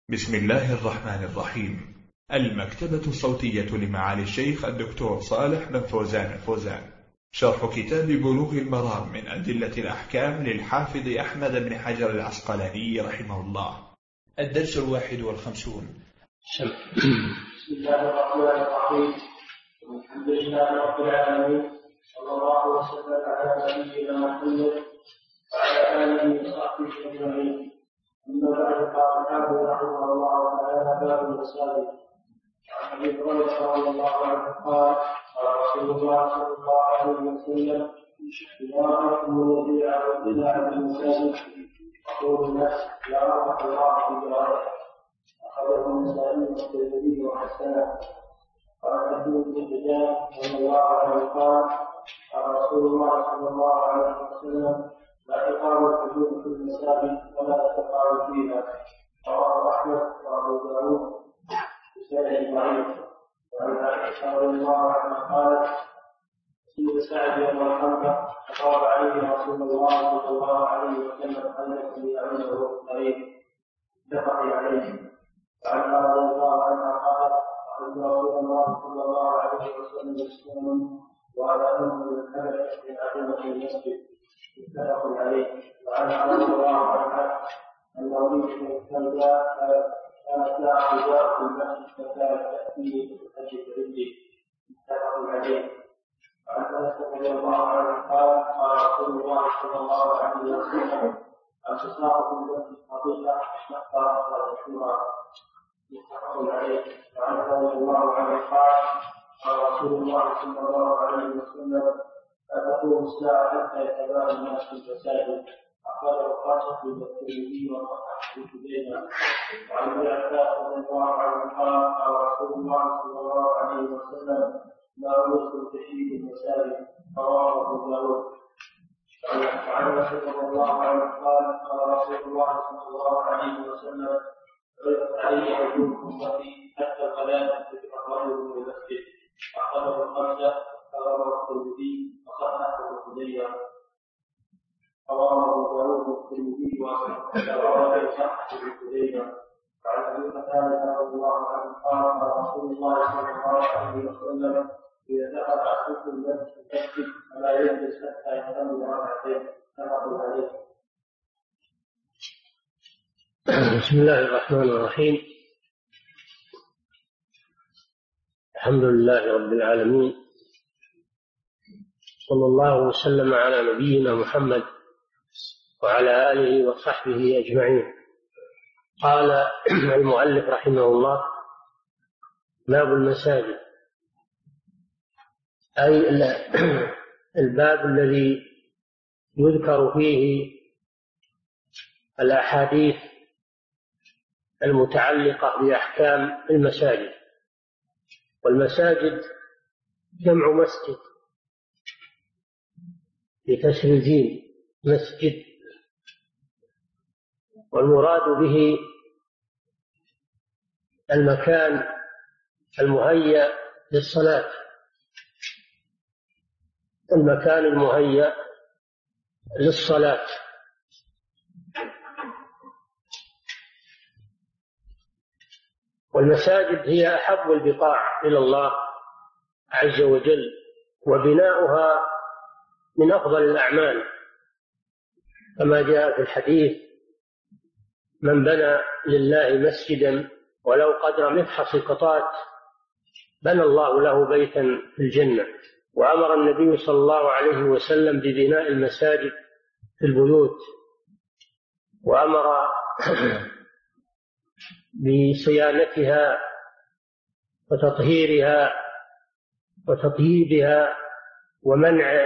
بسم الله الرحمن الرحيم. المكتبة الصوتية لمعالي الشيخ الدكتور صالح بن فوزان الفوزان، شرح كتاب بلوغ المرام من أدلة الأحكام للحافظ أحمد بن حجر العسقلاني رحمه الله. الدرس 51. بسم الله الرحمن الرحيم. الحمد لله رب العالمين، صلى الله وسلم على نبينا محمد وعلى آله وصحبه أجمعين. أما بعد، قال الحافظ رحمه الله تعالى: باب المساجد. عن أبي هريرة رضي الله عنه قال: قال رسول الله صلى الله عليه وسلم: إذا رأيتم الذي يعبد في المساجد فقولوا الناس يا الله في ذلك. أخرجه النسائي والترمذي وحسنه. قال حديث بن حجاج رضي الله عنه قال: قال رسول الله صلى الله عليه وسلم: لا تقام الحدود في المساجد ولا تقام فيها. رواه أحمد وأبو داود بسند ضعيف. وعن عائشة رضي الله عنها قالت: سيد سعد يوم الخندق فقال عليه رسول الله صلى الله عليه وسلم: خندق ليعمله الطريق. متفق عليه. وعنها رضي الله عنها قالت: قال رسول الله صلى الله عليه وسلم: السلام وعلى أمر الحبشة في عظيمة المسجد. متفق عليه. وعنها رضي الله عنها أن وليد بن الكلباء كانت لها حجاب في المسجد فكانت تأتيه فتجد رجلي. متفق عليه. وعن أنس رضي الله عنه قال: قال رسول الله صلى الله عليه وسلم: الفساق في المسجد فضيلة مشقة ومشهورة. متفق عليه. وعنه رضي الله عنه قال: قال رسول الله صلى الله عليه وسلم: لا تقوم الساعة حتى يتباهى الناس في المساجد. أخرجه القاسم والترمذي وصححه ابن. وعن ابن عباس رضي الله عنه قال: قال رسول الله صلى الله عليه وسلم: لا يدخل تشييد المساجد. رواه أبو داود. وعن انس رضي الله عنه قال: قال رسول الله صلى الله عليه وسلم: عرضت علي عجوز امتي حتى الغلام ذكر الرجل من المسجد. أخرجه الخمسة. رواه الترمذي وصححه ابن. رواه أبو داود والترمذي وصححه ابن. وعن أبي قتادة رضي الله عنه قال: قال رسول الله صلى الله عليه وسلم: إذا دخل أحدكم المسجد فلا يجلس حتى يصلي ركعتين. متفق عليه. بسم الله الرحمن الرحيم. الحمد لله رب العالمين، صلى الله وسلم على نبينا محمد وعلى آله وصحبه أجمعين. قال المؤلف رحمه الله: باب المساجد، أي الباب الذي يذكر فيه الأحاديث المتعلقة بأحكام المساجد. والمساجد جمع مسجد بكسر الجيم، مسجد. والمراد به المكان المهيأ للصلاة، المكان المهيأ للصلاة. والمساجد هي أحب البقاع إلى الله عز وجل، وبناؤها من أفضل الأعمال، كما جاء في الحديث: من بنى لله مسجدا ولو قدر مفحص قطات بنى الله له بيتا في الجنة. وأمر النبي صلى الله عليه وسلم ببناء المساجد في البيوت، وأمر بصيانتها وتطهيرها وتطييبها ومنع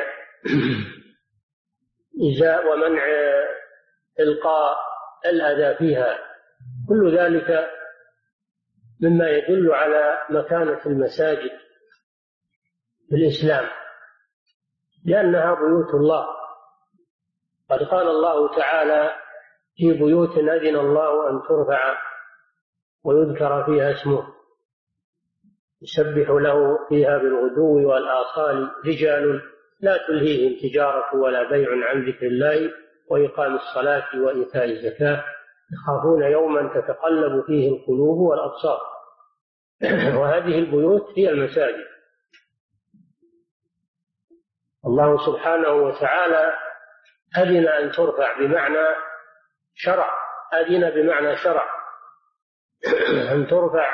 إلقاء الأذى فيها. كل ذلك مما يدل على مكانة المساجد في الإسلام، لأنها بيوت الله. قد قال الله تعالى: في بيوت أذن الله أن ترفع ويذكر فيها اسمه يسبح له فيها بالغدو والآصال رجال لا تلهيهم تجارة ولا بيع عن ذكر الله وإقام الصلاة وإيتاء الزكاة يخافون يوما تتقلب فيه القلوب والأبصار. وهذه البيوت هي المساجد. الله سبحانه وتعالى أذن أن ترفع بمعنى شرع، أذن بمعنى شرع أن ترفع،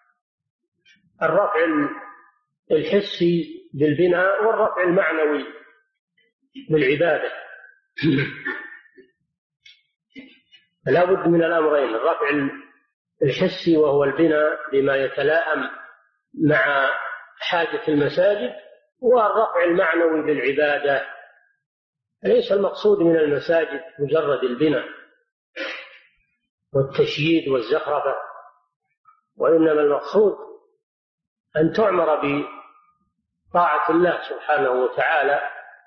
الرفع الحسي بالبناء والرفع المعنوي بالعبادة. لا بد من الأمرين، الرفع الحسي وهو البناء بما يتلائم مع حاجة المساجد، والرفع المعنوي بالعبادة. ليس المقصود من المساجد مجرد البناء والتشييد والزخرفة، وإنما المقصود أن تعمر بطاعة الله سبحانه وتعالى،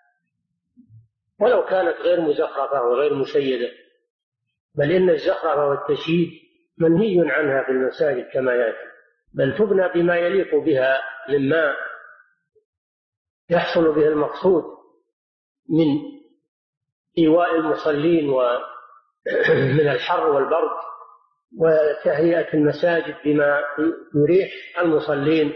ولو كانت غير مزخرفة وغير مشيدة، بل إن الزخرفة والتشييد منهي عنها في المساجد كما يأتي، بل تبنى بما يليق بها مما يحصل به المقصود من إيواء المصلين ومن الحر والبرد، وتهيئة المساجد بما يريح المصلين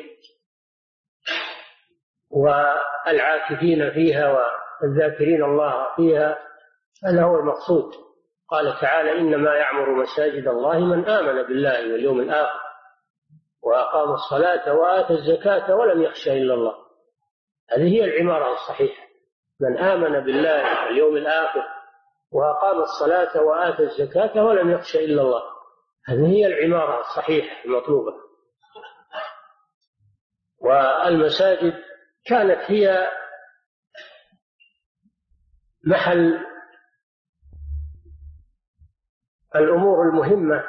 والعاكفين فيها والذاكرين الله فيها. هذا هو المقصود. قال تعالى: إنما يعمر مساجد الله من آمن بالله واليوم الآخر وأقام الصلاة وآتى الزكاة ولم يخش إلا الله. هذه هي العمارة الصحيحة، من آمن بالله واليوم الآخر وأقام الصلاة وآتى الزكاة ولم يخش إلا الله. هذه هي العمارة الصحيحة المطلوبة. والمساجد كانت هي محل الأمور المهمة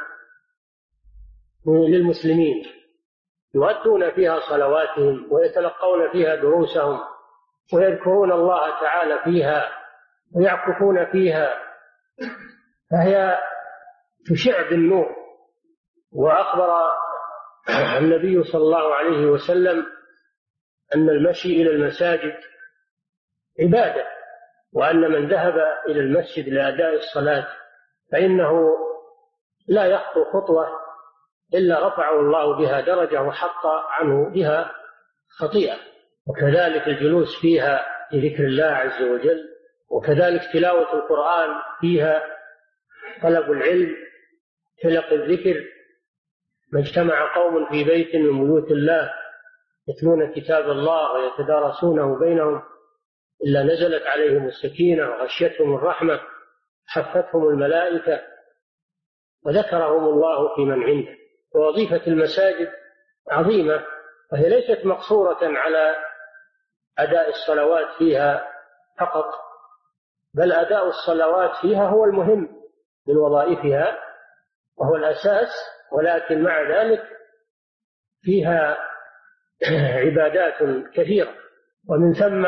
للمسلمين، يؤدون فيها صلواتهم ويتلقون فيها دروسهم ويذكرون الله تعالى فيها ويعكفون فيها، فهي تشع بالنور. وأخبر النبي صلى الله عليه وسلم أن المشي إلى المساجد عبادة، وأن من ذهب إلى المسجد لأداء الصلاة فإنه لا يخطو خطوة إلا رفعه الله بها درجة وحط عنه بها خطيئة. وكذلك الجلوس فيها لذكر الله عز وجل، وكذلك تلاوة القرآن فيها، طلب العلم، تلقي الذكر. ما اجتمع قوم في بيت من بيوت الله يتلون كتاب الله ويتدارسونه بينهم إلا نزلت عليهم السكينة وغشيتهم الرحمة، حفتهم الملائكة وذكرهم الله في من عنده. ووظيفة المساجد عظيمة، وهي ليست مقصورة على أداء الصلوات فيها فقط، بل أداء الصلوات فيها هو المهم من وظائفها وهو الأساس، ولكن مع ذلك فيها عبادات كثيرة. ومن ثم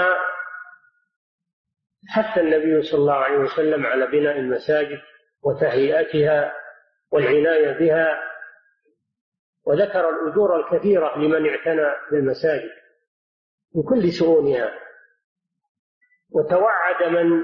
حث النبي صلى الله عليه وسلم على بناء المساجد وتهيئتها والعناية بها، وذكر الأجور الكثيرة لمن اعتنى بالمساجد من كل شؤونها، وتوعد من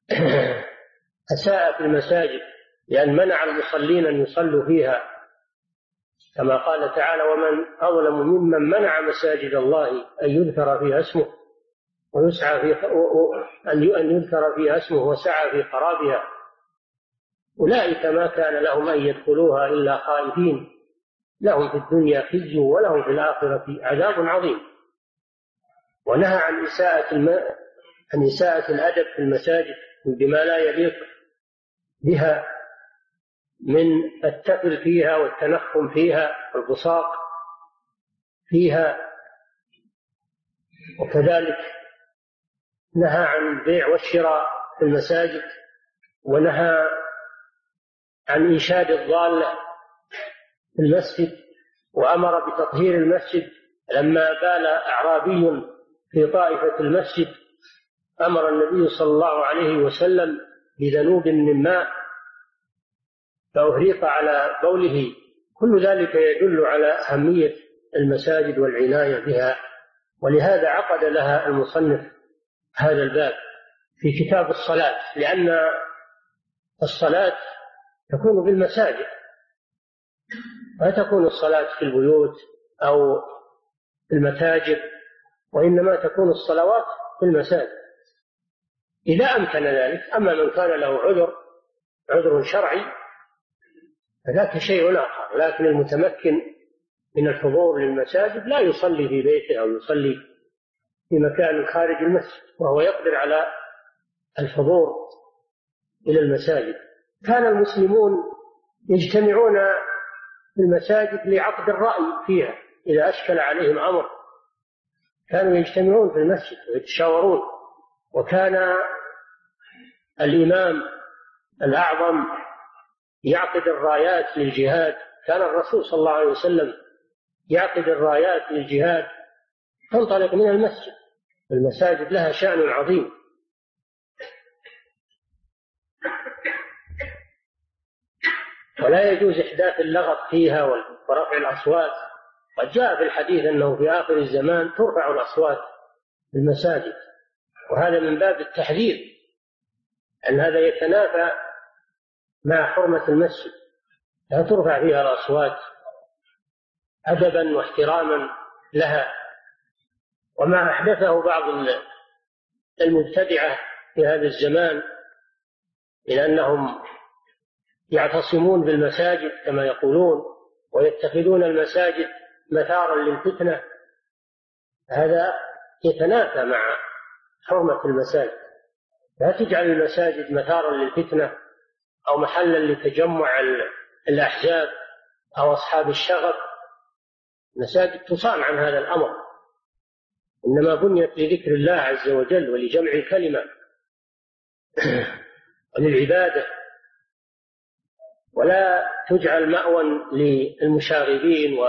أساء في المساجد لأن منع المصلين أن يصلوا فيها، كما قال تعالى: ومن أظلم ممن منع مساجد الله أن يذكر فيها اسمه ويسعى في أن يذكر فيها اسمه وسعى في خرابها، أولئك ما كان لهم أن يدخلوها إلا خائفين، لهم في الدنيا خزي ولهم في الآخرة عذاب عظيم. ونهى عن إساءة الأدب في المساجد بما لا يليق بها من التفل فيها والتنخم فيها والبصاق فيها. وكذلك نهى عن البيع والشراء في المساجد، ونهى عن إنشاد الضالة في المسجد، وأمر بتطهير المسجد. لما بال أعرابي في طائفة المسجد أمر النبي صلى الله عليه وسلم بذنوب من ماء فأهريق على بوله. كل ذلك يدل على أهمية المساجد والعناية بها، ولهذا عقد لها المصنف هذا الباب في كتاب الصلاة، لأن الصلاة تكون بالمساجد، لا تكون الصلاة في البيوت أو في المتاجر، وإنما تكون الصلوات في المساجد إذا أمكن ذلك. أما من كان له عذر شرعي فذاك شيء آخر، لكن المتمكن من الحضور للمساجد لا يصلي في بيته أو يصلي في مكان خارج المسجد وهو يقدر على الحضور إلى المساجد. كان المسلمون يجتمعون في المساجد لعقد الرأي فيها إذا أشكل عليهم أمر، كانوا يجتمعون في المسجد ويتشاورون. وكان الإمام الأعظم يعقد الرايات للجهاد، كان الرسول صلى الله عليه وسلم يعقد الرايات للجهاد تنطلق من المسجد. المساجد لها شأن عظيم. ولا يجوز إحداث اللغط فيها ورفع الأصوات. قد جاء في الحديث أنه في آخر الزمان ترفع الأصوات في المساجد، وهذا من باب التحذير، أن هذا يتنافى مع حرمة المسجد، لا ترفع فيها الأصوات أدبا واحتراما لها. وما أحدثه بعض المبتدعة في هذا الزمان من أنهم يعتصمون بالمساجد كما يقولون ويتخذون المساجد مثارا للفتنة، هذا يتنافى مع حرمة المساجد. لا تجعل المساجد مثارا للفتنة أو محلا لتجمع الأحزاب أو أصحاب الشغب. المساجد تصان عن هذا الأمر، إنما بنيت لذكر الله عز وجل ولجمع الكلمة وللعبادة، ولا تجعل مأوى للمشاغبين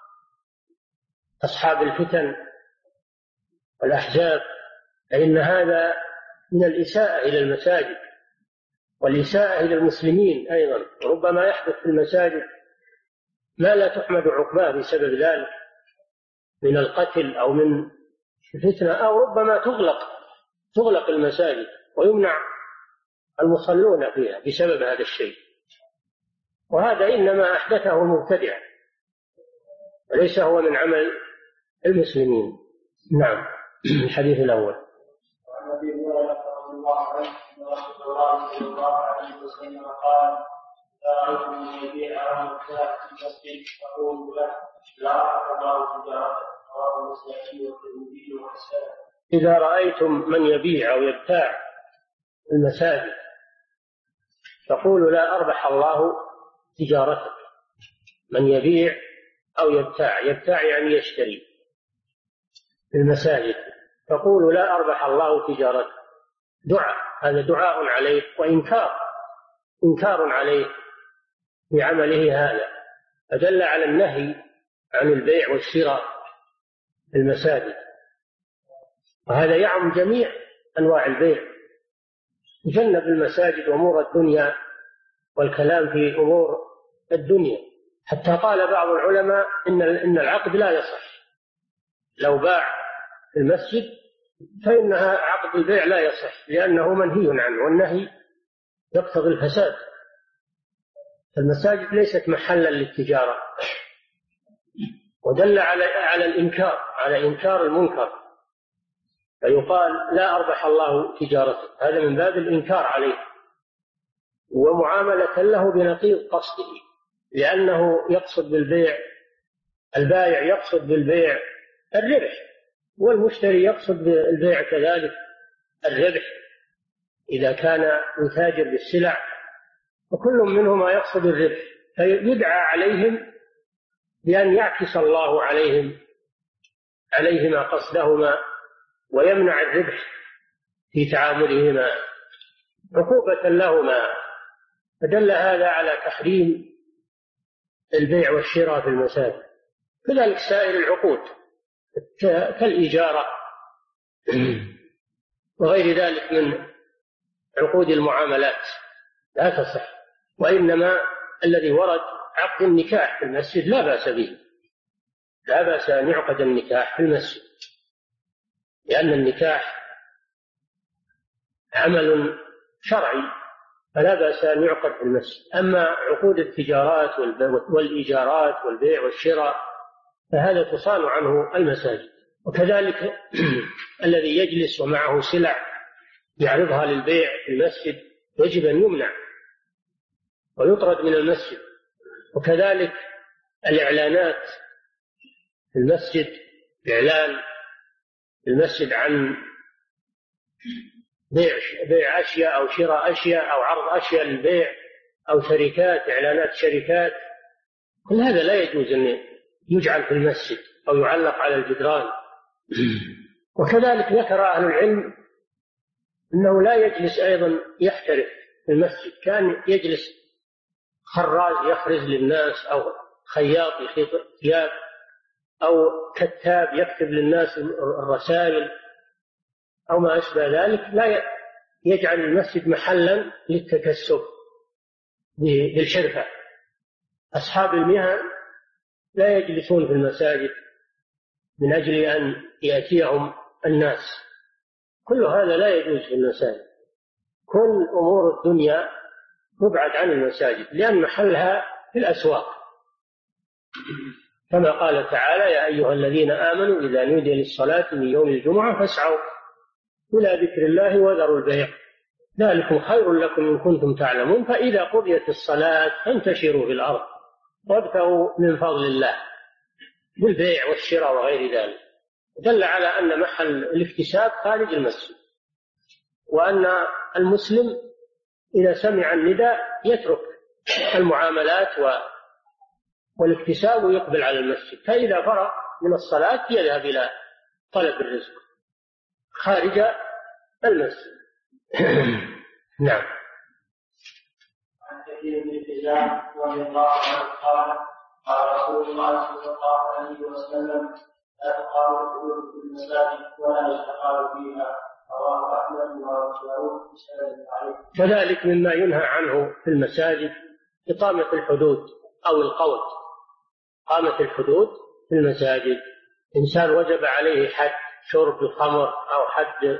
وأصحاب الفتن والأحزاب، فإن هذا من الإساءة إلى المساجد والإساءة إلى المسلمين أيضا. ربما يحدث في المساجد ما لا تحمد عقباه بسبب ذلك من القتل أو من الفتنة، أو ربما تغلق المساجد ويمنع المصلون فيها بسبب هذا الشيء، وهذا إنما أحدثه المبتدع وليس هو من عمل المسلمين. نعم. الحديث الأول. وعن أبي هريرة رضي الله عنه أن رسول الله صلى الله عليه وسلم قال: إذا رأيتم من يبيع أو يبتاع في المسجد فقولوا له لا أحد الله تجارته. رواه النسائي والترمذي وحسنه. إذا رأيتم من يبيع أو يبتاع المساجد فقولوا لا أربح الله تجارتك. من يبيع أو يبتاع، يبتاع يعني يشتري في المساجد، فقولوا لا أربح الله تجارتك. دعاء، هذا دعاء عليه وإنكار عليه بعمله هذا، فدل على النهي عن البيع والشراء في المساجد، وهذا يعم جميع أنواع البيع. يجنب المساجد أمور الدنيا والكلام في أمور الدنيا، حتى قال بعض العلماء إن العقد لا يصح. لو باع في المسجد فإنها عقد البيع لا يصح، لأنه منهي عنه، والنهي يقتضي الفساد. المساجد ليست محلا للتجارة، ودل على الإنكار، على إنكار المنكر، فيقال لا أربح الله تجارتك، هذا من باب الإنكار عليه ومعاملة له بنقيض قصده، لأنه يقصد بالبيع، البائع يقصد بالبيع الربح، والمشتري يقصد بالبيع كذلك الربح إذا كان يتاجر بالسلع، وكل منهما يقصد الربح، فيدعى عليهم بأن يعكس الله عليهما قصدهما ويمنع الربح في تعاملهما عقوبة لهما. فدل هذا على تحريم البيع والشراء في المساجد. كذلك سائر العقود كالإجارة وغير ذلك من عقود المعاملات لا تصح، وإنما الذي ورد عقد النكاح في المسجد لا بأس به، لا بأس أن يعقد النكاح في المسجد، لأن النكاح عمل شرعي فلا بأس أن يعقد في المسجد. أما عقود التجارات والإيجارات والبيع والشراء فهذا تصان عنه المساجد. وكذلك الذي يجلس ومعه سلع يعرضها للبيع في المسجد يجب أن يمنع ويطرد من المسجد. وكذلك الإعلانات في المسجد، إعلان في المسجد عن بيع أشياء أو شراء أشياء أو عرض أشياء للبيع أو شركات، إعلانات شركات، كل هذا لا يجوز أن يجعل في المسجد أو يعلق على الجدران. وكذلك ذكر أهل العلم أنه لا يجلس أيضا يحترف في المسجد، كان يجلس خراز يخرز للناس أو خياط يخيط ثياب أو كتاب يكتب للناس الرسائل أو ما أشبه ذلك، لا يجعل المسجد محلا للتكسب بالحرفة. أصحاب المهن لا يجلسون في المساجد من أجل أن يأتيهم الناس، كل هذا لا يجوز في المساجد. كل أمور الدنيا تبعد عن المساجد لأن محلها في الأسواق، كما قال تعالى: يا أيها الذين آمنوا إذا نودي للصلاة من يوم الجمعة فاسعوا إلى ذكر الله وذروا البيع ذلكم خير لكم إن كنتم تعلمون فإذا قضيت الصلاة فانتشروا في الأرض وابتغوا من فضل الله بالبيع والشراء وغير ذلك. دل على أن محل الاكتساب خارج المسجد، وأن المسلم إذا سمع النداء يترك المعاملات والاكتساب ويقبل على المسجد، فإذا فرغ من الصلاة يذهب إلى طلب الرزق خارج المسجد. نعم. عن كثير بن الحجاج رضي الله عنه قال: قال رسول الله صلى الله عليه وسلم: لا تقام الحدود في المساجد ولا يستقال فيها. رواه أحمد وأبو داود بسند عليه. كذلك مما ينهى عنه في المساجد إقامة الحدود أو القول. إقامة الحدود في المساجد، إنسان وجب عليه حد شرب الخمر أو حد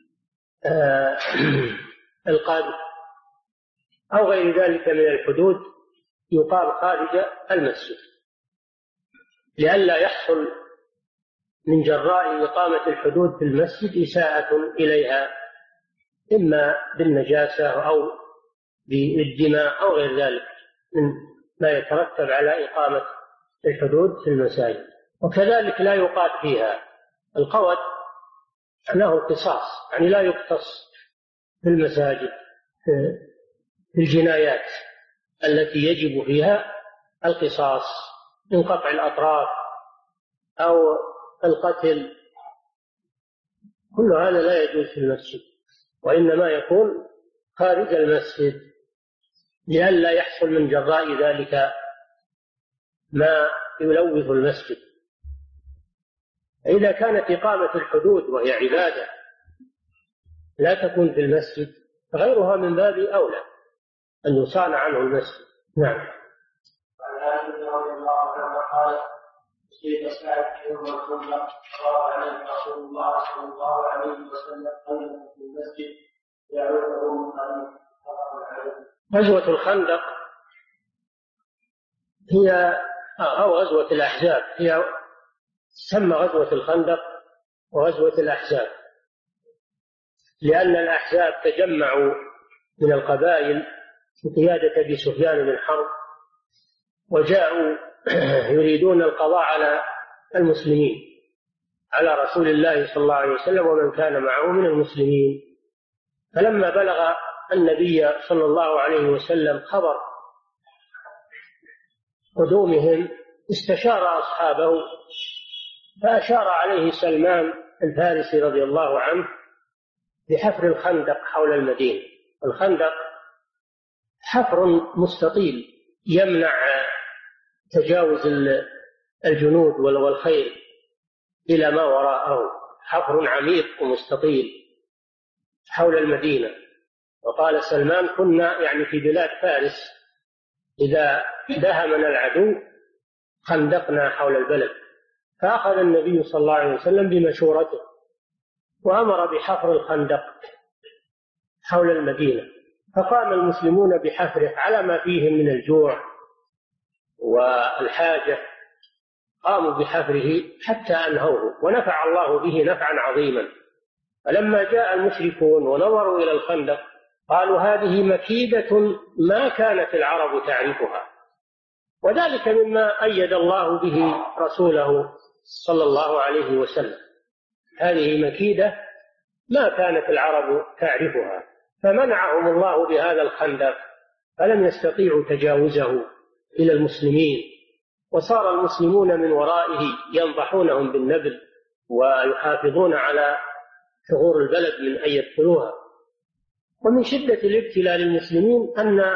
القذف أو غير ذلك من الحدود يقام خارج المسجد، لئلا يحصل من جراء إقامة الحدود في المسجد إساءة إليها، إما بالنجاسة أو بالدماء أو غير ذلك من ما يترتب على إقامة الحدود في المساجد. وكذلك لا يقاد فيها. القود له قصاص، يعني لا يقتص في المساجد في الجنايات التي يجب فيها القصاص من قطع الأطراف أو القتل، كل هذا لا يجوز في المسجد، وإنما يكون خارج المسجد لئلا يحصل من جراء ذلك ما يلوث المسجد. إذا كانت إقامة الحدود وهي عبادة لا تكون في المسجد غيرها من باب أولى أن يصان عنه المسجد. نعم. عن عائشة رضي الله عنها قالت: أصيب سعد يوم الخندق فقال عليه رسول الله صلى الله عليه وسلم خيمة في المسجد يعوده من قريب. غزوة الخندق هي أو غزوة الأحزاب، هي تسمى غزوة الخندق وغزوة الأحزاب لأن الأحزاب تجمعوا من القبائل بقيادة أبي سفيان بن حرب وجاءوا يريدون القضاء على المسلمين، على رسول الله صلى الله عليه وسلم ومن كان معه من المسلمين. فلما بلغ النبي صلى الله عليه وسلم خبر قدومهم استشار أصحابه، فأشار عليه سلمان الفارسي رضي الله عنه بحفر الخندق حول المدينة. الخندق حفر مستطيل يمنع تجاوز الجنود والخيل إلى ما وراءه، حفر عميق ومستطيل حول المدينة. وقال سلمان: كنا يعني في بلاد فارس إذا دهمنا العدو خندقنا حول البلد. فأخذ النبي صلى الله عليه وسلم بمشورته وأمر بحفر الخندق حول المدينة، فقام المسلمون بحفره على ما فيهم من الجوع والحاجة، قاموا بحفره حتى أنهوه، ونفع الله به نفعا عظيما. فلما جاء المشركون ونظروا إلى الخندق قالوا هذه مكيدة ما كانت العرب تعرفها، وذلك مما أيد الله به رسوله صلى الله عليه وسلم. هذه مكيدة ما كانت العرب تعرفها، فمنعهم الله بهذا الخندق، فلم يستطيعوا تجاوزه إلى المسلمين، وصار المسلمون من ورائه ينضحونهم بالنبل ويحافظون على ثغور البلد من أن يدخلوها. ومن شدة الابتلاء للمسلمين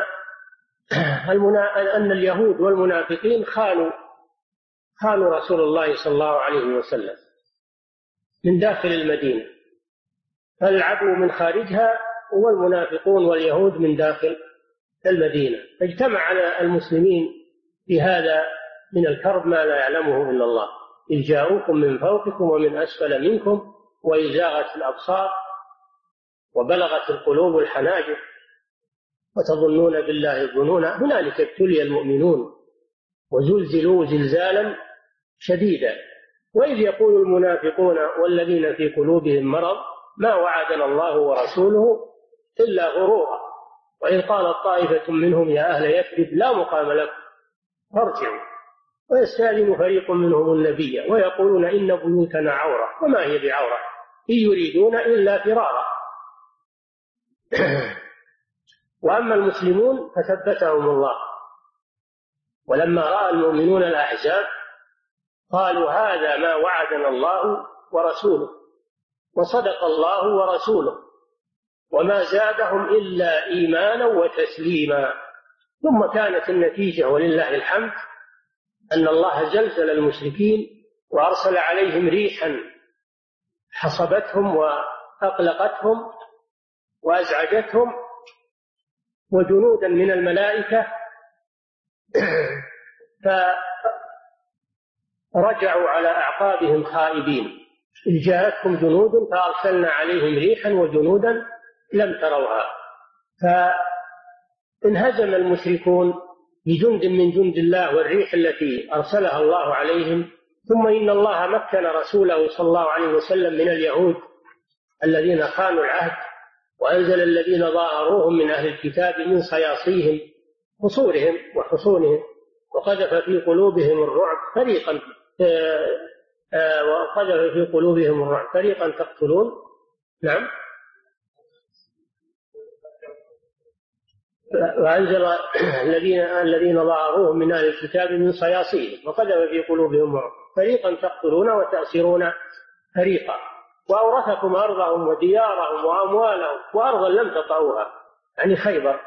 أن اليهود والمنافقين خانوا رسول الله صلى الله عليه وسلم من داخل المدينة، فالعدو من خارجها والمنافقون واليهود من داخل المدينة، فاجتمع على المسلمين في هذا من الكرب ما لا يعلمه إلا الله، إذ جاءوكم من فوقكم ومن أسفل منكم وإذ زاغت الأبصار وبلغت القلوب الحناجر وتظنون بالله الظنون هنالك ابتلي المؤمنون وزلزلوا زلزالا شديدا وإذ يقول المنافقون والذين في قلوبهم مرض ما وعدنا الله ورسوله إلا غرورا وإذ قالت طائفة منهم يا أهل يثرب لا مقام لكم فارجعوا ويستأذن فريق منهم النبي ويقولون إن بيوتنا عورة وما هي بعورة إن يريدون إلا فرارا. وأما المسلمون فثبتهم الله، ولما رأى المؤمنون الأحزاب قالوا هذا ما وعدنا الله ورسوله وصدق الله ورسوله وما زادهم إلا إيمانا وتسليما. ثم كانت النتيجة ولله الحمد أن الله زلزل المشركين وأرسل عليهم ريحا حصبتهم وأقلقتهم وأزعجتهم وجنودا من الملائكة فرجعوا على أعقابهم خائبين. إذ جاءتكم جنود فأرسلنا عليهم ريحا وجنودا لم تروها. فانهزم المشركون بجند من جند الله والريح التي أرسلها الله عليهم. ثم إن الله مكن رسوله صلى الله عليه وسلم من اليهود الذين خانوا العهد، وأنزل الذين ظاهروهم من أهل الكتاب من صياصيهم قصورهم وحصونهم وقذف في قلوبهم الرعب فريقا تقتلون. نعم. وأنزل الذين ظاهروهم من أهل الكتاب من صياصيهم وقذف في قلوبهم الرعب فريقا تقتلون وتأسرون فريقا وأورثكم أرضهم وديارهم وأموالهم وأرضا لم تطئوها، يعني خيبر.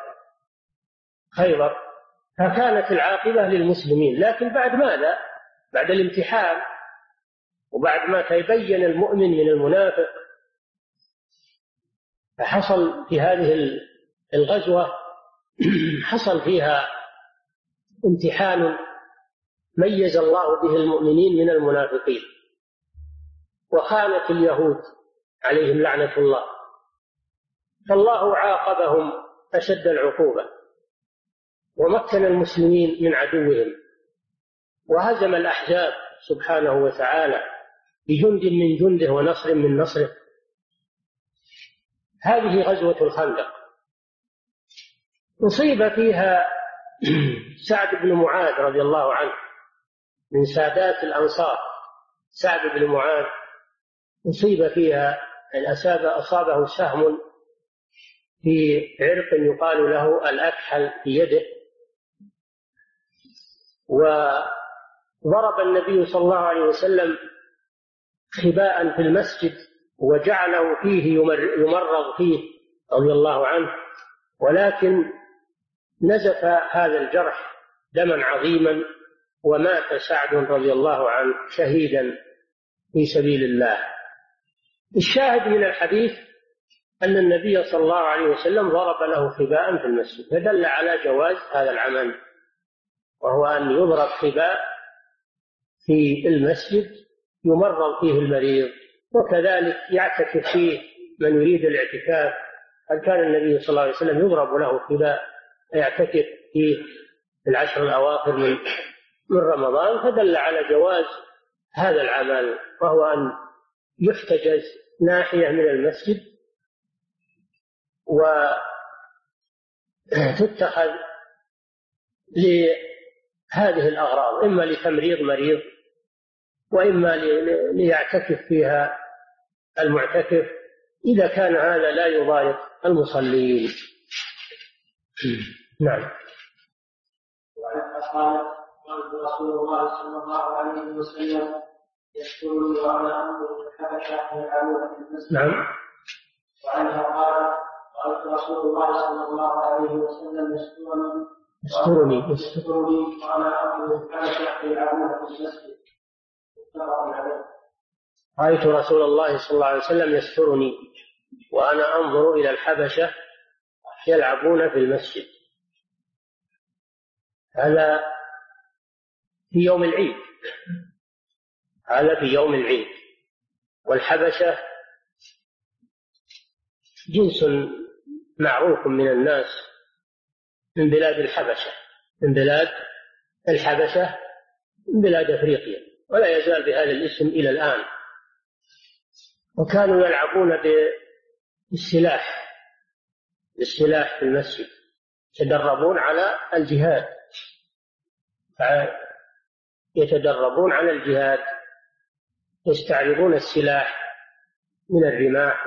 فكانت العاقبة للمسلمين. لكن بعد ماذا؟ بعد الامتحان وبعد ما تبين المؤمن من المنافق، فحصل في هذه الغزوة حصل فيها امتحان ميز الله به المؤمنين من المنافقين، وخانت اليهود عليهم لعنة الله، فالله عاقبهم أشد العقوبة ومكن المسلمين من عدوهم وهزم الأحزاب سبحانه وتعالى بجند من جنده ونصر من نصره. هذه غزوة الخندق أصيب فيها سعد بن معاذ رضي الله عنه من سادات الأنصار. سعد بن معاذ أصيب فيها أصابه سهم في عرق يقال له الأكحل في يده، وضرب النبي صلى الله عليه وسلم خباء في المسجد وجعله فيه يمرض فيه رضي الله عنه، ولكن نزف هذا الجرح دما عظيما ومات سعد رضي الله عنه شهيدا في سبيل الله. الشاهد من الحديث أن النبي صلى الله عليه وسلم ضرب له خباء في المسجد، فدل على جواز هذا العمل، وهو أن يضرب خباء في المسجد يمرض فيه المريض، وكذلك يعتكف فيه من يريد الاعتكاف هل كان النبي صلى الله عليه وسلم يضرب له حذاء يعتكف فيه في العشر الأواخر من رمضان، فدل على جواز هذا العمل، وهو أن يحتجز ناحية من المسجد وتتخذ لهذه الأغراض، إما لتمريض مريض، وإما ليعتكف فيها المعتكف، إذا كان هذا لا يضايق المصلين. نعم. قال رسول الله صلى الله عليه وسلم يسترني وأنا أنظر الحبشة يلعبون في المسجد. نعم. وعنها قال رسول الله صلى الله عليه وسلم يسترني وأنا أنظر الحبشة يلعبون في المسجد. رأيت رسول الله صلى الله عليه وسلم يسترني وأنا أنظر إلى الحبشة يلعبون في المسجد. هذا في يوم العيد، هذا في يوم العيد. والحبشة جنس معروف من الناس من بلاد الحبشة، من بلاد الحبشة، من بلاد أفريقيا، ولا يزال بهذا الاسم إلى الآن. وكانوا يلعبون بالسلاح في المسجد، يتدربون على الجهاد، يستعرضون السلاح من الرماح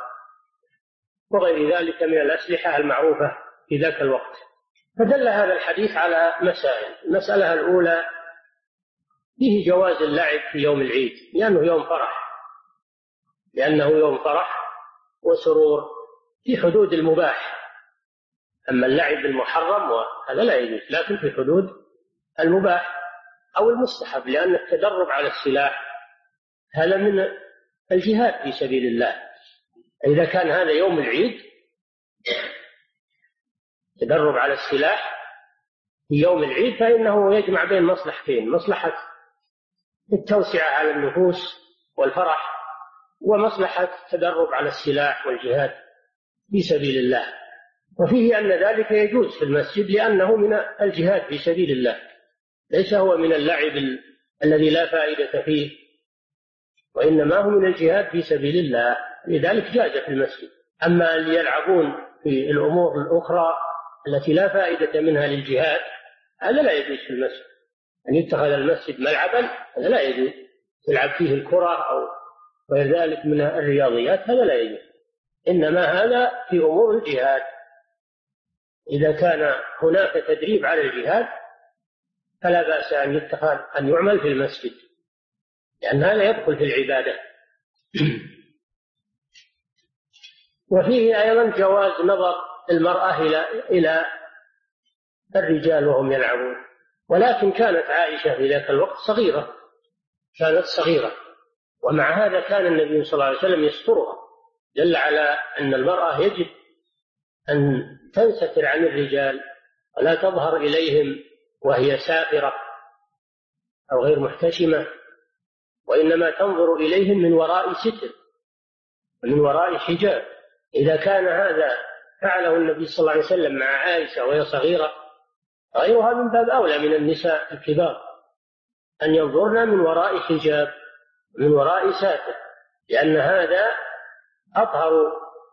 وغير ذلك من الأسلحة المعروفة في ذاك الوقت. فدل هذا الحديث على مسائل. المسألة الأولى فيه جواز اللعب في يوم العيد، لأنه يوم فرح وسرور في حدود المباح. أما اللعب المحرم هذا لا يجوز، لكن في حدود المباح أو المستحب، لأن التدرب على السلاح هذا من الجهاد في سبيل الله. إذا كان هذا يوم العيد تدرب على السلاح في يوم العيد، فإنه يجمع بين مصلحتين: مصلحة التوسعة على النفوس والفرح، ومصلحة التدرب على السلاح والجهاد في سبيل الله. وفيه أن ذلك يجوز في المسجد لأنه من الجهاد في سبيل الله، ليس هو من اللعب الذي لا فائدة فيه، وإنما هو من الجهاد في سبيل الله، لذلك جاز في المسجد. أما اللي يلعبون في الأمور الأخرى التي لا فائدة منها للجهاد هذا لا يجوز في المسجد. أن يتخذ المسجد ملعبا هذا لا يجوز، يلعب فيه الكرة أو غير ذلك من الرياضيات هذا لا يجوز، إنما هذا في أمور الجهاد. إذا كان هناك تدريب على الجهاد فلا بأس أن يعمل في المسجد، لأن هذا يدخل في العبادة. وفيه أيضا جواز نظر المرأة إلى الرجال وهم يلعبون، ولكن كانت عائشة في ذاك الوقت صغيرة، ومع هذا كان النبي صلى الله عليه وسلم يسترها، دل على أن المرأة يجب أن تنستر عن الرجال ولا تظهر إليهم وهي سافرة أو غير محتشمة، وإنما تنظر إليهم من وراء ستر ومن وراء حجاب. إذا كان هذا فعله النبي صلى الله عليه وسلم مع عائشة وهي صغيرة، غيرها من باب أولى من النساء الكبار أن ينظرن من وراء حجاب من وراء ساتر، لأن هذا أطهر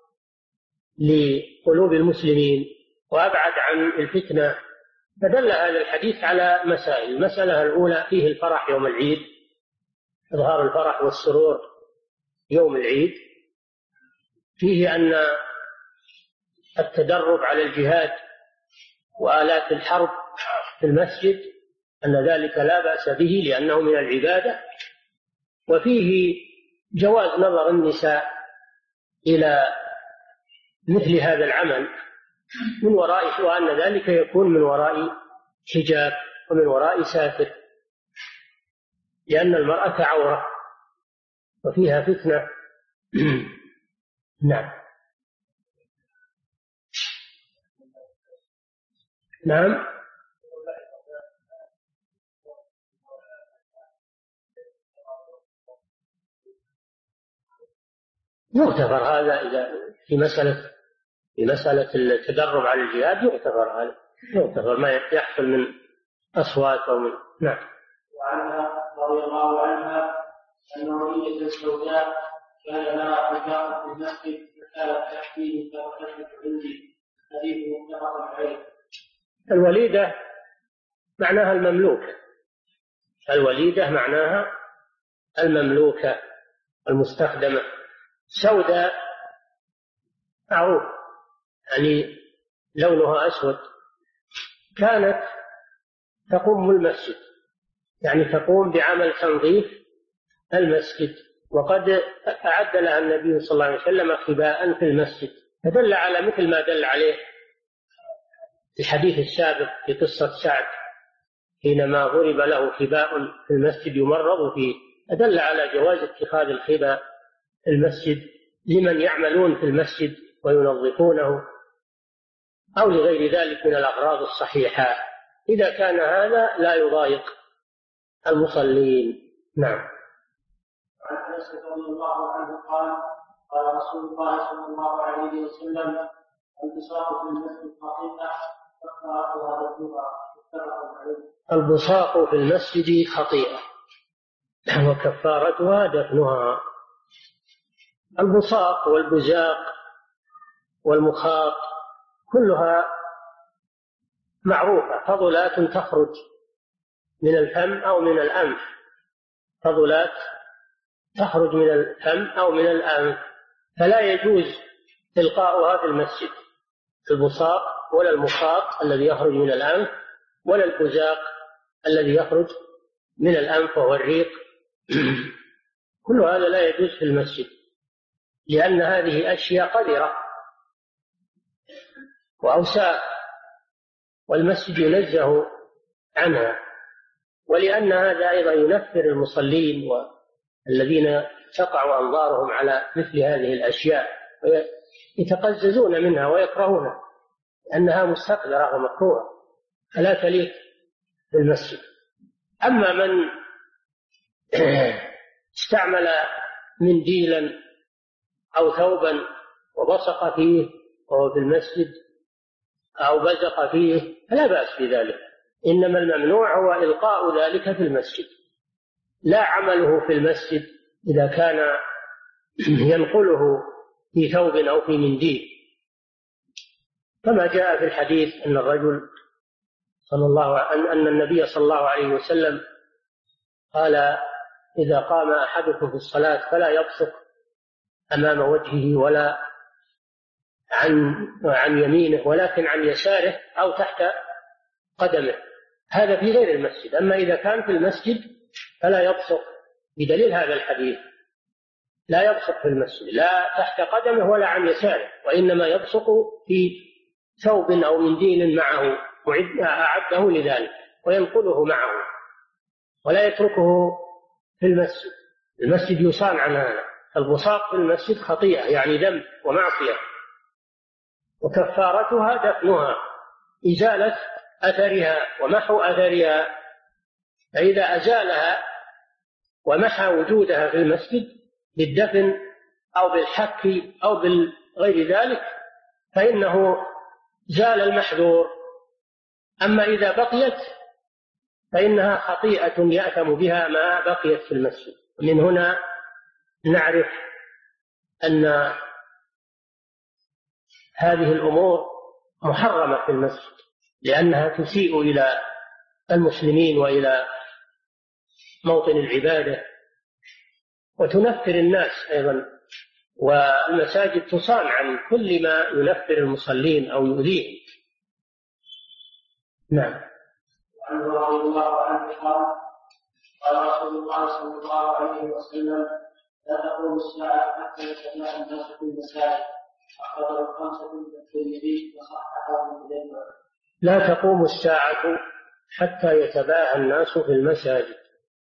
لقلوب المسلمين وأبعد عن الفتنة. فدل هذا الحديث على مسائل. المسألة الأولى فيه الفرح يوم العيد، إظهار الفرح والسرور يوم العيد. فيه أن التدرب على الجهاد وآلات الحرب في المسجد أن ذلك لا بأس به لأنه من العبادة. وفيه جواز نظر النساء إلى مثل هذا العمل من وراء، وأن ذلك يكون من وراء حجاب ومن وراء ساتر، لأن المرأة عورة وفيها فتنة. نعم يغتفر هذا إذا في مسألة في مسألة التدرب على الجهاد يعتبر هذا، يعتبر ما يحصل من أصوات أو من. نعم. وعنها رضي الله عنها أن وليدة السوداء كان لها حجاب في المسجد فكانت تحكيه فوقفت عندي. حديث متفق عليه. الوليدة معناها المملوكة، الوليدة معناها المملوكة المستخدمة. سوداء معروف يعني لونها أسود، كانت تقوم المسجد، يعني تقوم بعمل تنظيف المسجد، وقد أعد لها النبي صلى الله عليه وسلم خباء في المسجد، فدل على مثل ما دل عليه الحديث السابق في قصة سعد حينما ضرب له خباء في المسجد يمرض فيه، أدل على جواز اتخاذ الخباء في المسجد لمن يعملون في المسجد وينظفونه أو لغير ذلك من الأغراض الصحيحة، إذا كان هذا لا يضايق المصلين. نعم. عن أنس رضي الله عنه قال قال رسول الله صلى الله عليه وسلم البصاق في المسجد خطيئة فكفارتها دفنها. البصاق في المسجد خطيئة وكفارتها دفنها. البصاق والبزاق والمخاط كلها معروفة، فضلات تخرج من الفم أو من الأنف، فضلات تخرج من الفم أو من الأنف، فلا يجوز إلقاؤها في المسجد، البصاق ولا المخاط الذي يخرج من الأنف ولا البزاق الذي يخرج من الأنف وهو الريق كل هذا لا يجوز في المسجد، لأن هذه أشياء قذرة وأوساخ والمسجد ينزه عنها، ولأن هذا أيضا ينفر المصلين والذين تقع أنظارهم على مثل هذه الأشياء ويتقززون منها ويكرهونها لأنها مستقذرة ومكروهة فلا تليق بالمسجد. أما من استعمل منديلا أو ثوبا وبصق فيه وهو في المسجد أو بزق فيه فلا بأس بذلك، إنما الممنوع هو إلقاء ذلك في المسجد، لا عمله في المسجد إذا كان ينقله في ثوب أو في منديل، كما جاء في الحديث أن الرجل أن النبي صلى الله عليه وسلم قال إذا قام أحدكم في الصلاة فلا يبصق أمام وجهه ولا عن يمينه ولكن عن يساره أو تحت قدمه، هذا في غير المسجد. أما إذا كان في المسجد فلا يبصق، بدليل هذا الحديث لا يبصق في المسجد لا تحت قدمه ولا عن يساره، وإنما يبصق في ثوب أو منديل معه أعده لذلك وينقله معه ولا يتركه في المسجد. المسجد يصان عن هذا. البصاق في المسجد خطيئة يعني ذنب ومعصية، وكفارتها دفنها، إزالة أثرها ومحو أثرها، فإذا أزالها ومحى وجودها في المسجد بالدفن أو بالحك أو بغير ذلك فإنه زال المحذور. أما إذا بقيت فإنها خطيئة يأثم بها ما بقيت في المسجد. من هنا نعرف أن هذه الأمور محرمة في المسجد، لأنها تسيء إلى المسلمين وإلى موطن العبادة وتنفر الناس أيضا، والمساجد تصان عن كل ما ينفر المصلين أو يؤذيهم. نعم. وعنه رضي الله عنه قال رسول الله صلى الله عليه وسلم لا تقوم الساعة حتى يتبع الناس في المساجد، أخرجه الخمسة من الترمذي وصححه ابن خزيمة. لا تقوم الساعة حتى يتباهى الناس في المساجد،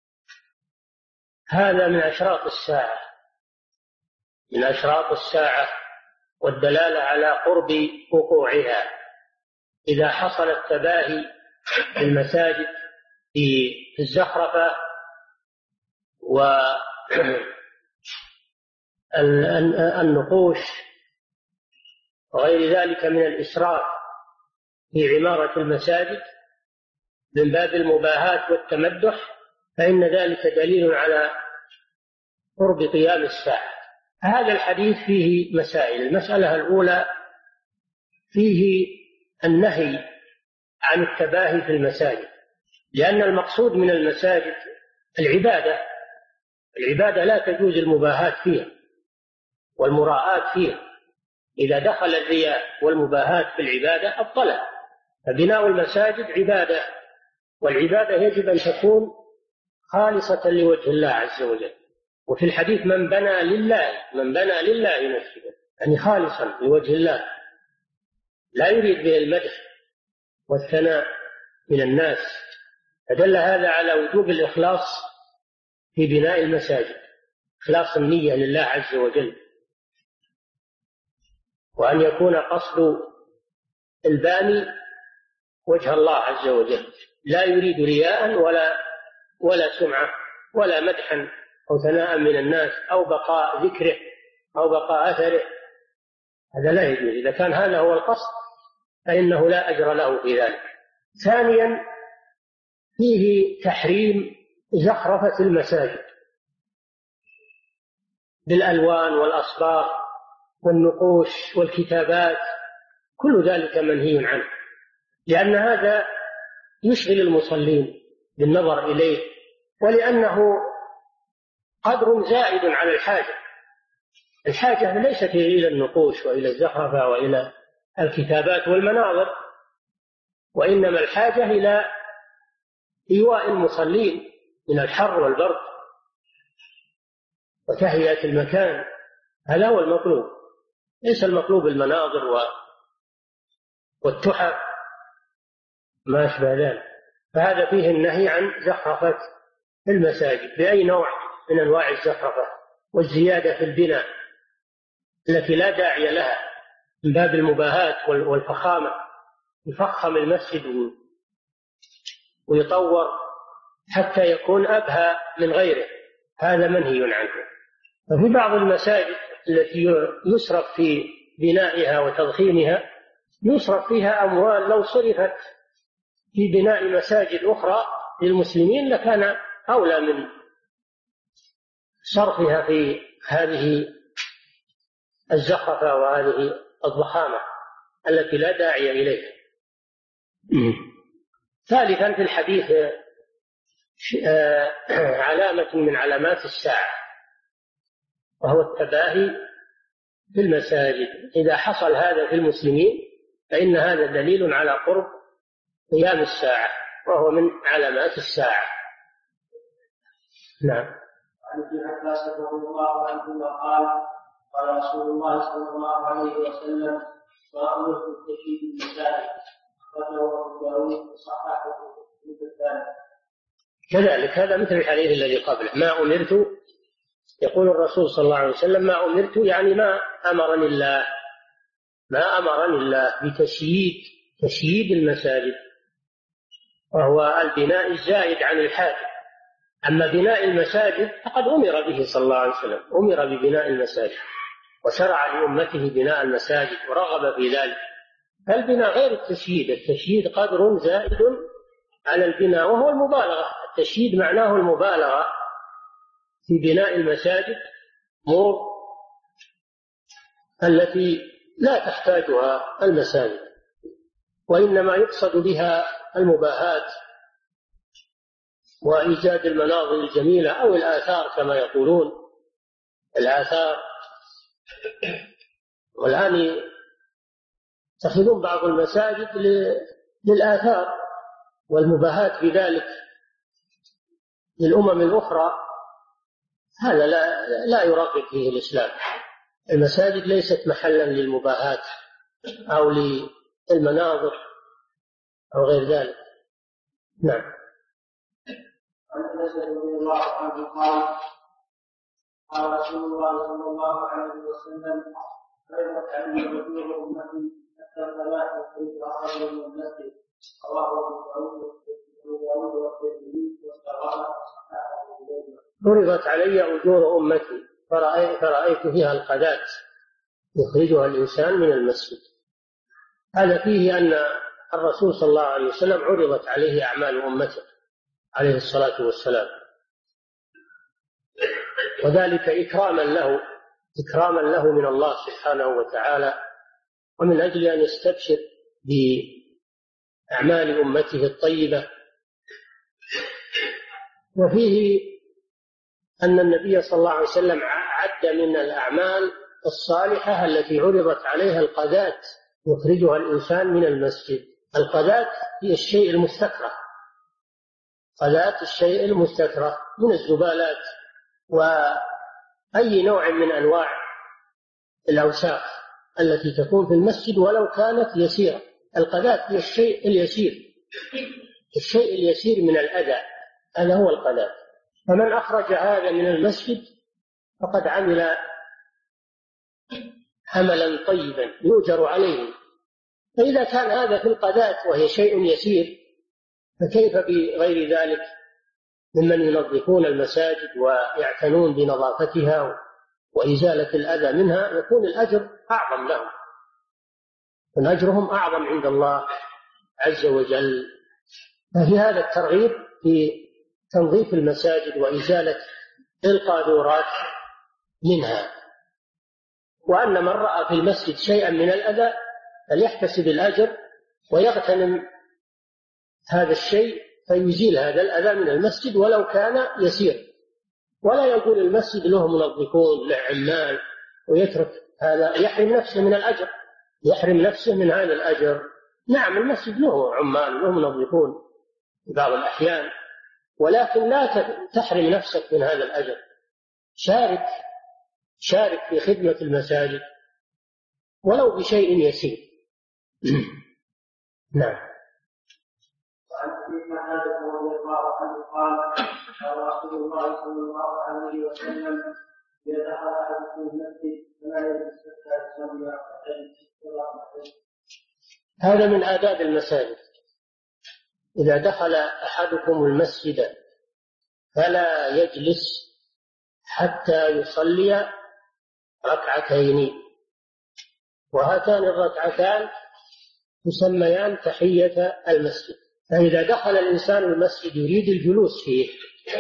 هذا من أشراط الساعة، من أشراط الساعة والدلالة على قرب وقوعها. إذا حصل التباهي في المساجد في الزخرفة والنقوش وغير ذلك من الإسراف في عمارة المساجد من باب المباهاة والتمدح، فإن ذلك دليل على قرب قيام الساعة. هذا الحديث فيه مسائل. المسألة الأولى فيه النهي عن التباهي في المساجد، لأن المقصود من المساجد العبادة لا تجوز المباهاة فيها والمراءات فيها. إذا دخل الرياء والمباهاة في العبادة أبطلها. فبناء المساجد عبادة، والعبادة يجب أن تكون خالصة لوجه الله عز وجل. وفي الحديث من بنى لله مسجدا، يعني خالصا لوجه الله، لا يريد به المدح والثناء من الناس. فدل هذا على وجوب الإخلاص في بناء المساجد، إخلاص النية لله عز وجل، وأن يكون قصد الباني وجه الله عز وجل، لا يريد رياء ولا سمعة ولا مدحا أو ثناء من الناس أو بقاء ذكره أو بقاء أثره. هذا لا يجوز. إذا كان هذا هو القصد فإنه لا أجر له في ذلك. ثانيا فيه تحريم زخرفة المساجد بالألوان والأصباغ والنقوش والكتابات، كل ذلك منهي عنه، لأن هذا يشغل المصلين بالنظر إليه، ولأنه قدر زائد على الحاجة ليست إلى النقوش وإلى الزخرفة وإلى الكتابات والمناظر، وإنما الحاجة إلى إيواء المصلين من الحر والبرد وتهيئة المكان. هذا هو المطلوب، ليس المطلوب المناظر والتحف ما أشبه ذلك. فهذا فيه النهي عن زخرفة المساجد بأي نوع من أنواع الزخرفة والزيادة في البناء التي لا داعي لها من باب المباهاة والفخامة، يفخم المسجد ويطور حتى يكون أبهى من غيره، هذا منهي عنه. وفي بعض المساجد التي يسرف في بنائها وتضخيمها يسرف فيها أموال لو صرفت في بناء مساجد أخرى للمسلمين لكان أولى من صرفها في هذه الزخرفة وهذه الضخامة التي لا داعي إليها. ثالثا في الحديث علامة من علامات الساعة، وهو التباهي في المساجد. إذا حصل هذا في المسلمين فإن هذا دليل على قرب قيام الساعة، وهو من علامات الساعة. نعم. عن ابن عباس رضي الله عنهما قال رسول الله صلى الله عليه وسلم: ما أمرت بتشييد المساجد، أخرجه أبو داود وصححه ابن حبان. كذلك هذا مثل الحديث الذي قبله: ما أمرت، يقول الرسول صلى الله عليه وسلم: ما أمرت يعني ما أمرني الله بتشييد المساجد، وهو البناء الزائد عن الحاجة. أما بناء المساجد فقد أمر به صلى الله عليه وسلم، أمر ببناء المساجد وشرع لأمته بناء المساجد ورغب في ذلك. فالبناء غير التشييد قدر زائد على البناء وهو المبالغة. التشييد معناه المبالغة في بناء المساجد التي لا تحتاجها المساجد، وإنما يقصد بها المباهاة وإيجاد المناظر الجميلة أو الآثار كما يقولون، الآثار. والآن يتخذون بعض المساجد للآثار والمباهاة بذلك للأمم الأخرى. هذا لا يرغب فيه الإسلام. المساجد ليست محلا للمباهاة أو للمناظر أو غير ذلك. نعم. عن انس رضي الله عنه قال رسول الله صلى الله عليه وسلم: غيرت عني وجوه امتي حتى الثلاث في اخر من المسجد. رواه ابو داود والترمذي واستقام صححه ابن. عرضت علي أجور أمتي فرأيت فيها القذات يخرجها الإنسان من المسجد. هذا فيه أن الرسول صلى الله عليه وسلم عرضت عليه أعمال أمته عليه الصلاة والسلام، وذلك إكراما له من الله سبحانه وتعالى، ومن أجل أن يستبشر بأعمال أمته الطيبة. وفيه أن النبي صلى الله عليه وسلم عد من الأعمال الصالحة التي عرضت عليها القذاة يخرجها الإنسان من المسجد. القذاة هي الشيء المستكره، قذاة الشيء المستكره من الزبالات وأي نوع من أنواع الأوساخ التي تكون في المسجد ولو كانت يسيرة. القذاة هي الشيء اليسير من الأذى، هذا هو القذاة. فمن أخرج هذا من المسجد فقد عمل عملا طيبا يؤجر عليه. فإذا كان هذا في القذاة وهي شيء يسير، فكيف بغير ذلك ممن ينظفون المساجد ويعتنون بنظافتها وإزالة الأذى منها؟ يكون الأجر أعظم لهم، يكون أجرهم أعظم عند الله عز وجل. ففي هذا الترغيب في تنظيف المساجد وإزالة القاذورات منها، وأن من رأى في المسجد شيئا من الأذى فليحتسب الأجر ويغتنم هذا الشيء فيزيل هذا الأذى من المسجد ولو كان يسير، ولا يقول المسجد له منظفون له عمال ويترك هذا، يحرم نفسه من الأجر، يحرم نفسه من هذا الأجر. نعم المسجد له عمال له منظفون في بعض الأحيان، ولكن لا تحرم نفسك من هذا الأجر. شارك في خدمة المساجد ولو بشيء يسير. نعم. وعن ابي معاذ رضي الله عنه قال قال رسول الله صلى الله عليه وسلم اذا دخل احدكم المسجد فلا يجلس حتى يصلي ركعتين. هذا من آداب المساجد. إذا دخل أحدكم المسجد فلا يجلس حتى يصلي ركعتين، وهاتان الركعتان تسميان تحية المسجد. فإذا دخل الإنسان المسجد يريد الجلوس فيه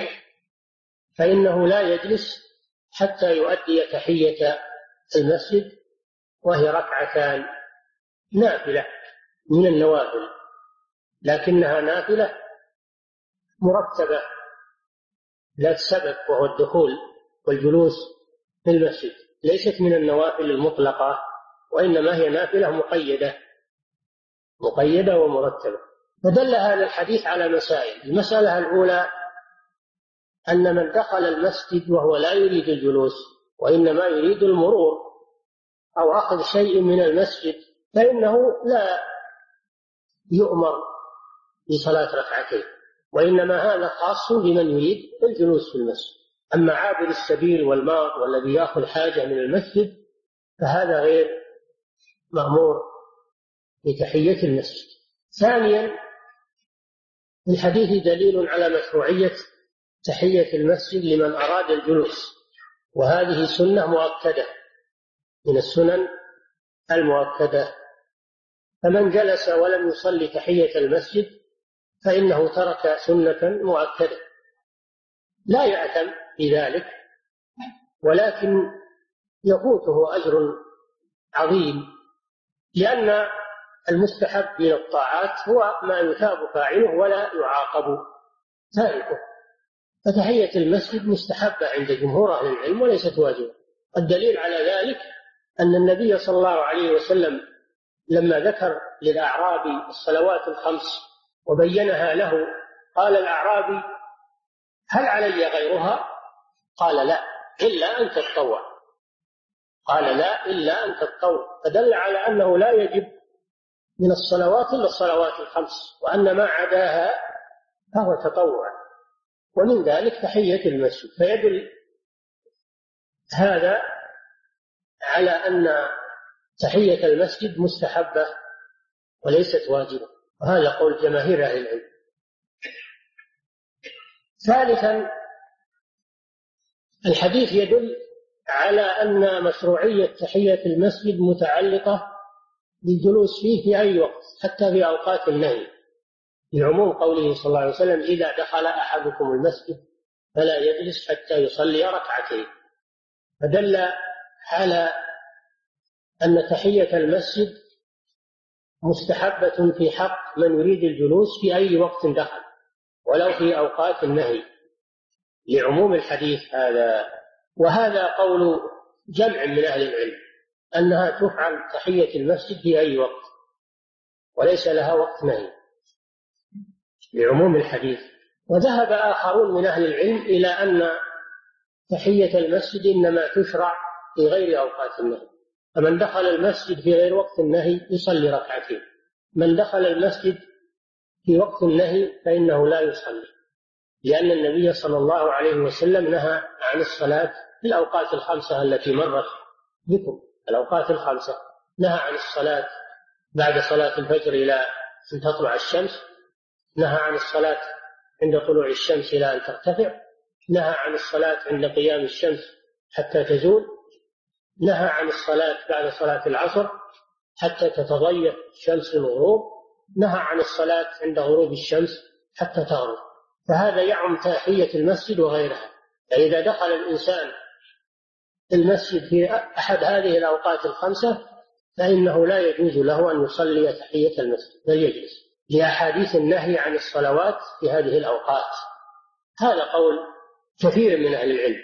فإنه لا يجلس حتى يؤدي تحية المسجد، وهي ركعتان نافلة من النوافل، لكنها نافلة مرتبة لا السبب وهو الدخول والجلوس في المسجد، ليست من النوافل المطلقة، وإنما هي نافلة مقيدة ومرتبة. فدل هذا الحديث على مسائل. المسألة الأولى أن من دخل المسجد وهو لا يريد الجلوس وإنما يريد المرور أو أخذ شيء من المسجد فإنه لا يؤمر بصلاة ركعتين، وإنما هذا خاص بمن يريد الجلوس في المسجد. أما عابر السبيل والمار والذي يأخذ حاجة من المسجد فهذا غير مأمور بتحية المسجد. ثانيا الحديث دليل على مشروعية تحية المسجد لمن أراد الجلوس، وهذه سنة مؤكدة من السنن المؤكدة. فمن جلس ولم يصلي تحية المسجد فإنه ترك سنة مؤكدة، لا يأثم بذلك، ولكن يفوته أجر عظيم، لأن المستحب من الطاعات هو ما يثاب فاعله ولا يعاقب تاركه. فتحية المسجد مستحبة عند جمهور أهل العلم وليست واجبة. الدليل على ذلك أن النبي صلى الله عليه وسلم لما ذكر للأعرابي الصلوات الخمس وبينها له قال الأعرابي هل علي غيرها؟ قال لا إلا أن تتطوع. قال لا إلا أن تتطوع، فدل على أنه لا يجب من الصلوات إلا الصلوات الخمس، وأن ما عداها فهو تطوع، ومن ذلك تحية المسجد. فيدل هذا على أن تحية المسجد مستحبة وليست واجبة، وهذا قول جماهير أهل العلم. ثالثا الحديث يدل على أن مشروعية تحية المسجد متعلقة بالجلوس فيه في أي وقت حتى في أوقات النهي، لعموم قوله صلى الله عليه وسلم: إذا دخل أحدكم المسجد فلا يجلس حتى يصلي ركعتين. فدل على أن تحية المسجد مستحبة في حق من يريد الجلوس في أي وقت دخل ولو في أوقات النهي، لعموم الحديث هذا. وهذا قول جمع من أهل العلم أنها تفعل تحية المسجد في أي وقت وليس لها وقت نهي، لعموم الحديث. وذهب آخرون من أهل العلم إلى أن تحية المسجد إنما تشرع في غير أوقات النهي، فمن دخل المسجد في غير وقت النهي يصلي ركعتين، من دخل المسجد في وقت النهي فإنه لا يصلي، لأن النبي صلى الله عليه وسلم نهى عن الصلاة في الأوقات الخمسة التي مرت بكم. الأوقات الخمسة نهى عن الصلاة بعد صلاة الفجر إلى أن تطلع الشمس، نهى عن الصلاة عند طلوع الشمس إلى أن ترتفع، نهى عن الصلاة عند قيام الشمس حتى تزول، نهى عن الصلاة بعد صلاة العصر حتى تتضيق شمس الغروب، نهى عن الصلاة عند غروب الشمس حتى تغرب. فهذا يعم تحية المسجد وغيرها. فإذا دخل الإنسان المسجد في أحد هذه الأوقات الخمسة فإنه لا يجوز له أن يصلي تحية المسجد بل يجلس، لأحاديث النهي عن الصلوات في هذه الأوقات. هذا قول كثير من أهل العلم.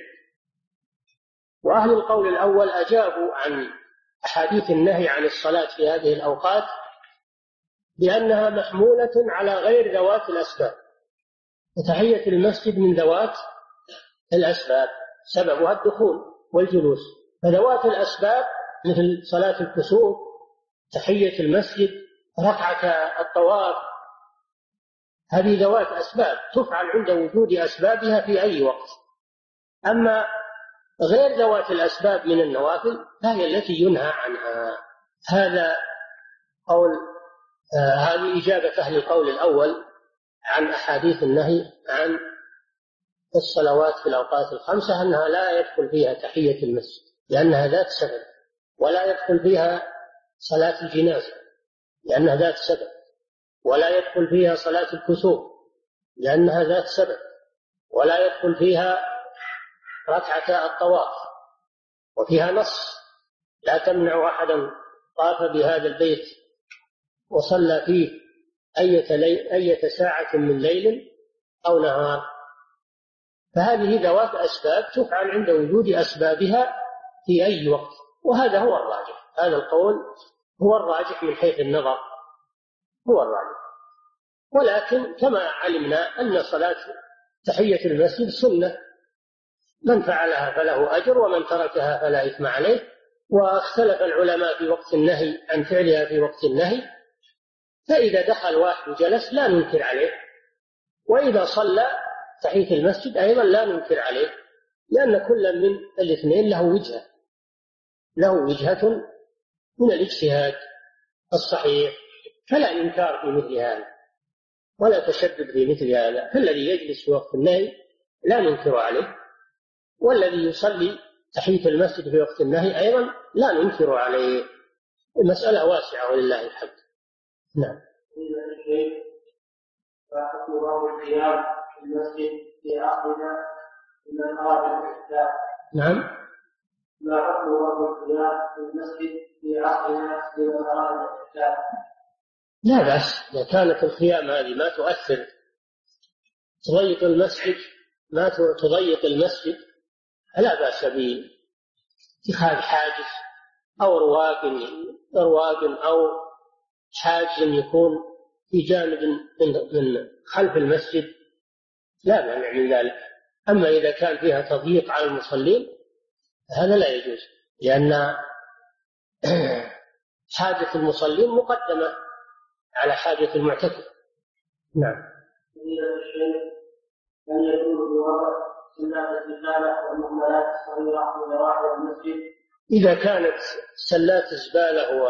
وأهل القول الأول أجابوا عن أحاديث النهي عن الصلاة في هذه الأوقات بأنها محمولة على غير ذوات الأسباب، وتحية المسجد من ذوات الأسباب سببها الدخول والجلوس. فذوات الأسباب مثل صلاة الكسوف، تحية المسجد، ركعة الطواف، هذه ذوات أسباب تفعل عند وجود أسبابها في أي وقت. أما غير ذوات الأسباب من النوافل فهي التي ينهى عنها. هذا قول هذه إجابة أهل القول الأول عن أحاديث النهي عن الصلوات في الأوقات الخمسة، أنها لا يدخل فيها تحية المسجد لأنها ذات سبب، ولا يدخل فيها صلاة الجنازة لأنها ذات سبب، ولا يدخل فيها صلاة الكسوف لأنها ذات سبب، ولا يدخل فيها ركعة الطواف، وفيها نص: لا تمنع أحدا طاف بهذا البيت وصلى فيه أية ساعة من ليل أو نهار. فهذه ذوات أسباب تفعل عند وجود أسبابها في أي وقت، وهذا هو الراجح. هذا القول هو الراجح من حيث النظر، هو الراجح. ولكن كما علمنا أن صلاة تحية المسجد سنة، من فعلها فله أجر ومن تركها فلا إثم عليه. واختلف العلماء في وقت النهي عن فعلها في وقت النهي، فإذا دخل واحد وجلس لا ننكر عليه، وإذا صلى تحية المسجد أيضا لا ننكر عليه، لأن كل من الاثنين له وجهة من الاجتهاد الصحيح، فلا إنكار في مثل هذا ولا تشدد في مثل هذا. فالذي يجلس في وقت النهي لا ننكر عليه، والذي يصلي تحية المسجد في وقت النهي أيضا لا ننكر عليه. المسألة واسعة ولله الحمد. نعم. المسجد في عقدنا من أراد الإحداث. نعم. ما حكم وضع القيام في المسجد في عقدنا من أراد الإحداث؟ لا بأس إذا كانت الخيام هذه ما تؤثر تضيق المسجد، ما تضيق المسجد، لا بأس باتخاذ حاجز أو رواق أو حاجز يكون في جانب من خلف المسجد، لا مانع من ذلك. أما إذا كان فيها تضييق على المصلين هذا لا يجوز، لأن حاجة المصلين مقدمة على حاجة المعتكف. نعم. أن يكون في وضع سلات الزبالة والمهملات الصغيرة في نواحي المسجد. إذا كانت سلات الزبالة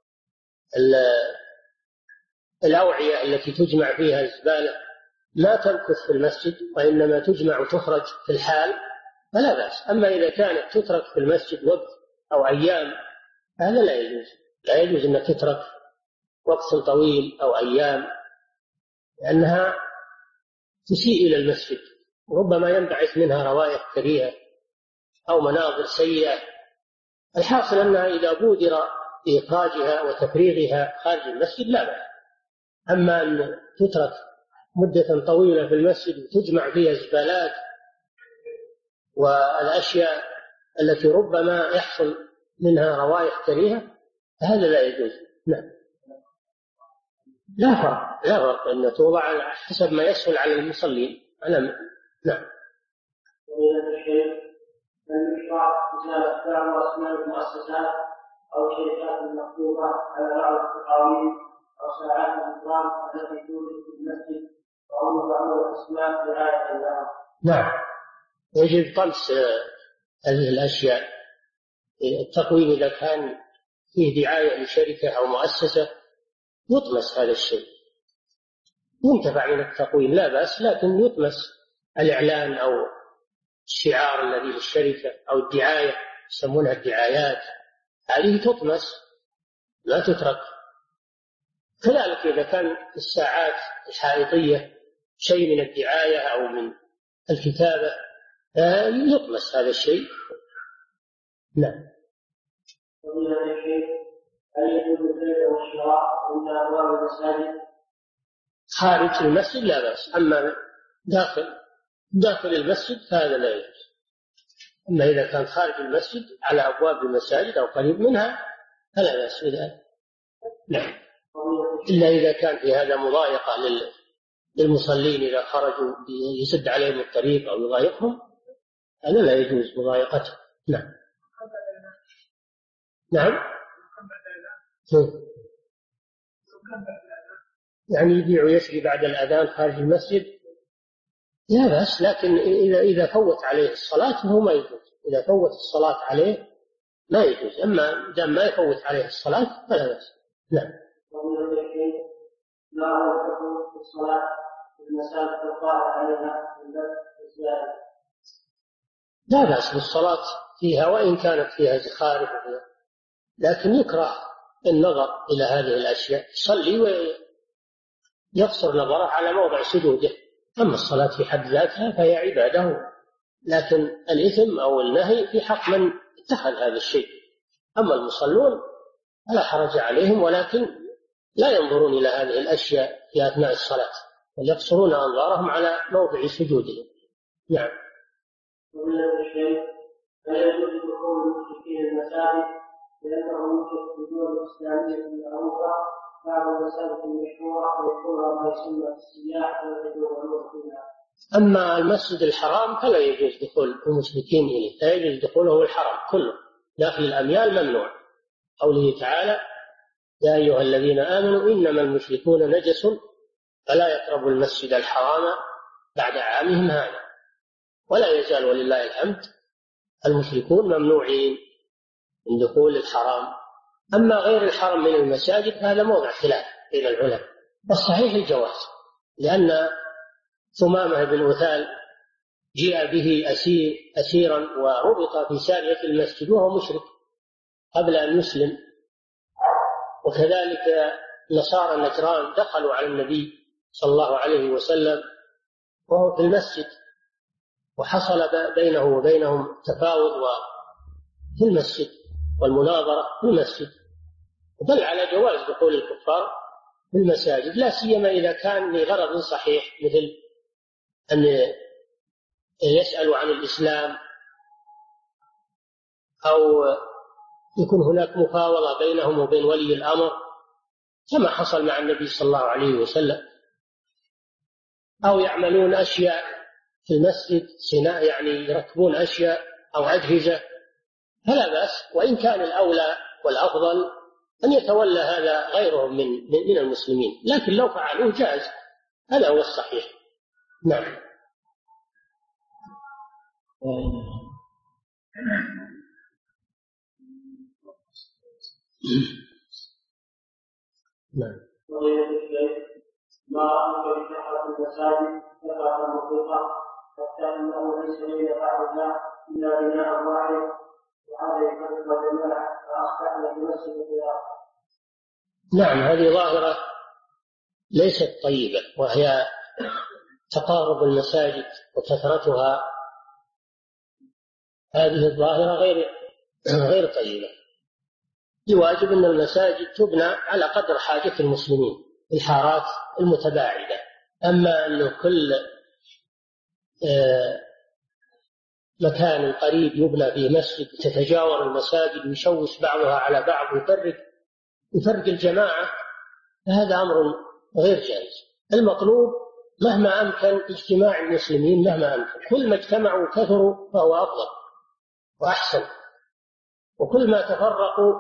الأوعية التي تجمع فيها الزبالة لا تمكث في المسجد وإنما تجمع وتخرج في الحال، فلا بأس. أما إذا كانت تترك في المسجد وقت أو أيام هذا لا يجوز. لا يجوز أن تترك وقت طويل أو أيام، لأنها تسيء إلى المسجد، ربما ينبعث منها روائح كريهة أو مناظر سيئة. الحاصل أنها إذا بودر بإخراجها وتفريغها خارج المسجد لا بأس. أما أن تترك مدة طويلة في المسجد وتجمع فيها الزبالات والأشياء التي ربما يحصل منها روائح كريهة هذا لا يجوز. نعم. لا فرق أن توضع حسب ما يسهل على المصلين. نعم. هل يشرع إزالة بعض أسماء المؤسسات أو شركات المكتوبة على بعض التقاويم أو ساعات النظام التي توجد في المسجد وهم بعض الأسماء رعاية لها؟ نعم، يجب طمس هذه الأشياء. التقويم إذا كان فيه دعاية لشركة أو مؤسسة يطمس هذا الشيء. ينتفع من التقويم لا بأس، لكن يطمس الإعلان أو الشعار الذي للشركة أو الدعاية يسمونها الدعايات، هذه تطمس لا تترك. كذلك إذا كان في الساعات الحائطية شيء من الدعاية أو من الكتابة يطمس هذا الشيء. نعم. هل يجوز البيع والشراء عند أبواب المساجد؟ خارج المسجد لا بأس، أما داخل المسجد فهذا لا يجوز. أما إذا كان خارج المسجد على أبواب المساجد أو قريب منها فلا بأس بذلك. نعم. إلا إذا كان في هذا مضايقة للمصلين إذا خرجوا يسد عليهم الطريق أو يضايقهم هذا لا يجوز مضايقته. نعم. نعم. يعني يبيع ويشري بعد الأذان خارج المسجد لا بأس، لكن إذا فوت عليه الصلاة فهو ما يجوز. إذا فوت الصلاة عليه ما يجوز، أما دام ما يفوت عليه الصلاة فلا بأس. نعم. ما هو الحكم في الصلاة في المساجد القائمة عليها لا بأس بالصلاة فيها وإن كانت فيها زخارف، لكن يكره النظر إلى هذه الأشياء. يصلي ويقصر نظره على موضع سجوده. أما الصلاة في حد ذاتها فهي عبادة، لكن الإثم أو النهي في حق من اتخذ هذا الشيء. أما المصلون فلا حرج عليهم، ولكن لا ينظرون إلى هذه الأشياء في أثناء الصلاة، بل يقصرون أنظارهم على موضع سجودهم. نعم. لا يجوز دخول المشركين المساجد لأنهم يوجد في الدول الإسلامية المعروفة بعض المساجد المشهورة ويكونها ما يسمى السياح ويتجولون فيها. أما المسجد الحرام فلا يجوز دخول المشركين إليه، لا يجوز دخوله الحرام كله، داخل الأميال ممنوع. قوله تعالى: يا أيها الذين آمنوا إنما المشركون نجس فلا يقربوا المسجد الحرام بعد عامهم هذا. ولا يزال ولله الحمد المشركون ممنوعين من دخول الحرام. أما غير الحرم من المساجد هذا موضع خلاف بين العلماء، والصحيح الجواز، لأن ثمامة بن أثال جاء به أسيرا وربط في سارية المسجد وهو مشرك قبل أن يسلم. وكذلك نصارى نجران دخلوا على النبي صلى الله عليه وسلم وهو في المسجد، وحصل بينه وبينهم تفاوض في المسجد والمناظرة في المسجد. دل على جواز دخول الكفار في المساجد، لا سيما إذا كان لغرض صحيح، مثل أن يسألوا عن الإسلام أو يكون هناك مفاوضة بينهم وبين ولي الأمر كما حصل مع النبي صلى الله عليه وسلم، أو يعملون أشياء في المسجد صناعة، يعني يركبون أشياء أو أجهزة، فلا بأس. وإن كان الأولى والأفضل أن يتولى هذا غيرهم من المسلمين، لكن لو فعلوه جاز، هذا هو الصحيح. نعم. نعم. ما أمر بكثرة المساجد كثرة مطلقة حتى أنه ليس بين بعضها إلا بناء واحد وهذا يفرق الجماعة فأصبحنا في مسجد الآخر. نعم، هذه ظاهرة ليست طيبة، وهي تقارب المساجد وكثرتها. هذه الظاهرة غير طيبة. الواجب أن المساجد تبنى على قدر حاجة المسلمين في الحارات المتباعدة. أما أن كل مكان قريب يبنى فيه مسجد تتجاور المساجد ويشوش بعضها على بعض ويفرق الجماعة، فهذا أمر غير جائز. المطلوب مهما أمكن اجتماع المسلمين، مهما أمكن كل ما اجتمعوا وكثروا فهو أفضل وأحسن، وكل ما تفرقوا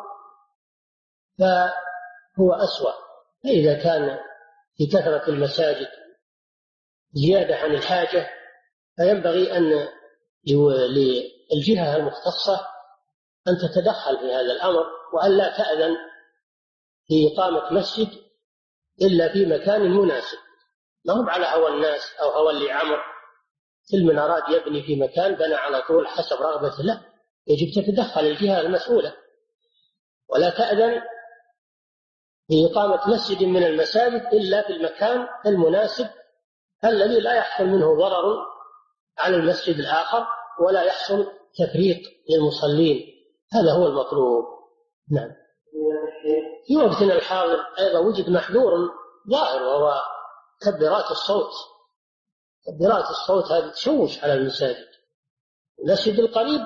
فهو أسوأ. فإذا كان في كثرة المساجد زيادة عن الحاجة فينبغي أن للجهة المختصة أن تتدخل في هذا الأمر، وأن لا تأذن في إقامة مسجد إلا في مكان مناسب، ما هم على هوى الناس أو هوى اللي عمر. كل من أراد يبني في مكان بنى على طول حسب رغبته، لا، يجب تتدخل الجهة المسؤولة ولا تأذن في إقامة مسجد من المساجد إلا في المكان المناسب الذي لا يحصل منه ضرر على المسجد الآخر ولا يحصل تفريق للمصلين. هذا هو المطلوب. نعم. في وقتنا الحاضر أيضا وجد محذور ظاهر، وهو كبرات الصوت. كبرات الصوت هذه تشوش على المساجد. المسجد القريب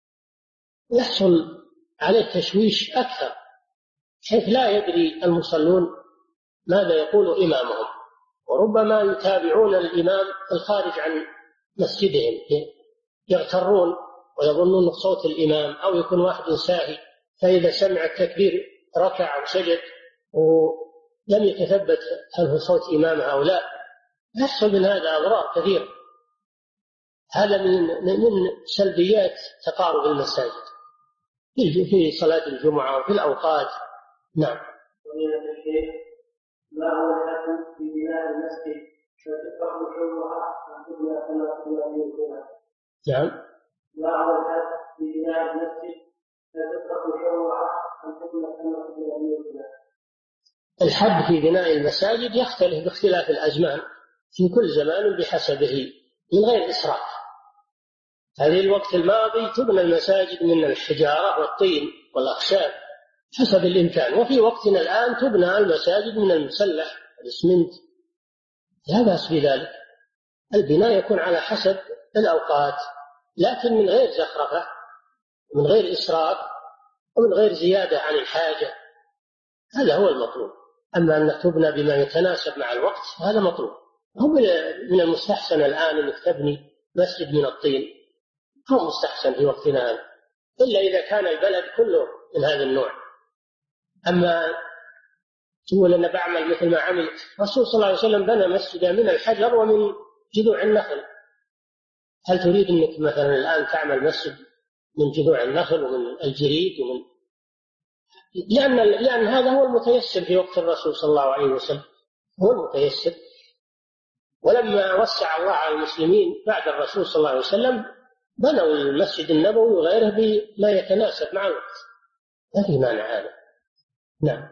يحصل عليه تشويش أكثر، حيث لا يدري المصلون ماذا يقول إمامهم، وربما يتابعون الإمام الخارج عن مسجدهم، يغترون ويظنون صوت الإمام، أو يكون واحد ساهي فإذا سمع التكبير ركع وسجد ولم يتثبت هل هو صوت إمامه أو لا. يحصل من هذا أضرار كثيرة. هذا من سلبيات تقارب المساجد في صلاة الجمعة وفي الأوقات. نعم. ما هو الحكم في بناء المسجد فتفرق شوها وتبنى كما تبنى بيوتنا؟ نعم. ما هو الحكم في بناء المسجد فتفرق شوها وتبنى كما تبنى بيوتنا؟ الحد في بناء المساجد يختلف باختلاف الأزمان، في كل زمان بحسبه من غير إسراف. هذه الوقت الماضي تبنى المساجد من الحجارة والطين والأخشاب حسب الإمكان، وفي وقتنا الآن تبنى المساجد من المسلح والإسمنت، لا بأس بذلك. البناء يكون على حسب الأوقات، لكن من غير زخرفة، من غير إسراف، ومن غير زيادة عن الحاجة. هذا هو المطلوب. أما أن تبنى بما يتناسب مع الوقت هذا مطلوب. هو من المستحسن الآن أنك تبني مسجد من الطين، هو مستحسن في وقتنا هذا، إلا إذا كان البلد كله من هذا النوع. أما تقول أنا بعمل مثل ما عمل الرسول صلى الله عليه وسلم، بنى مسجدا من الحجر ومن جذوع النخل. هل تريد أنك مثلا الآن تعمل مسجد من جذوع النخل ومن الجريد لأن هذا هو المتيسر في وقت الرسول صلى الله عليه وسلم، هو المتيسر. ولما وسع الله على المسلمين بعد الرسول صلى الله عليه وسلم بنوا المسجد النبوي وغيره بما يتناسب مع الوقت، ما في مانع هذا. نعم.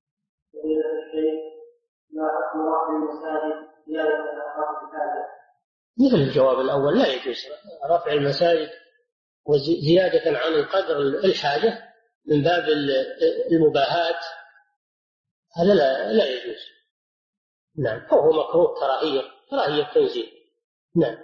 مثل الجواب الأول، لا يجوز رفع المساجد وزيادة عن القدر الحاجة من باب المباهات، هذا لا يجوز. نعم. هو مكروه كراهية تنزيل. نعم.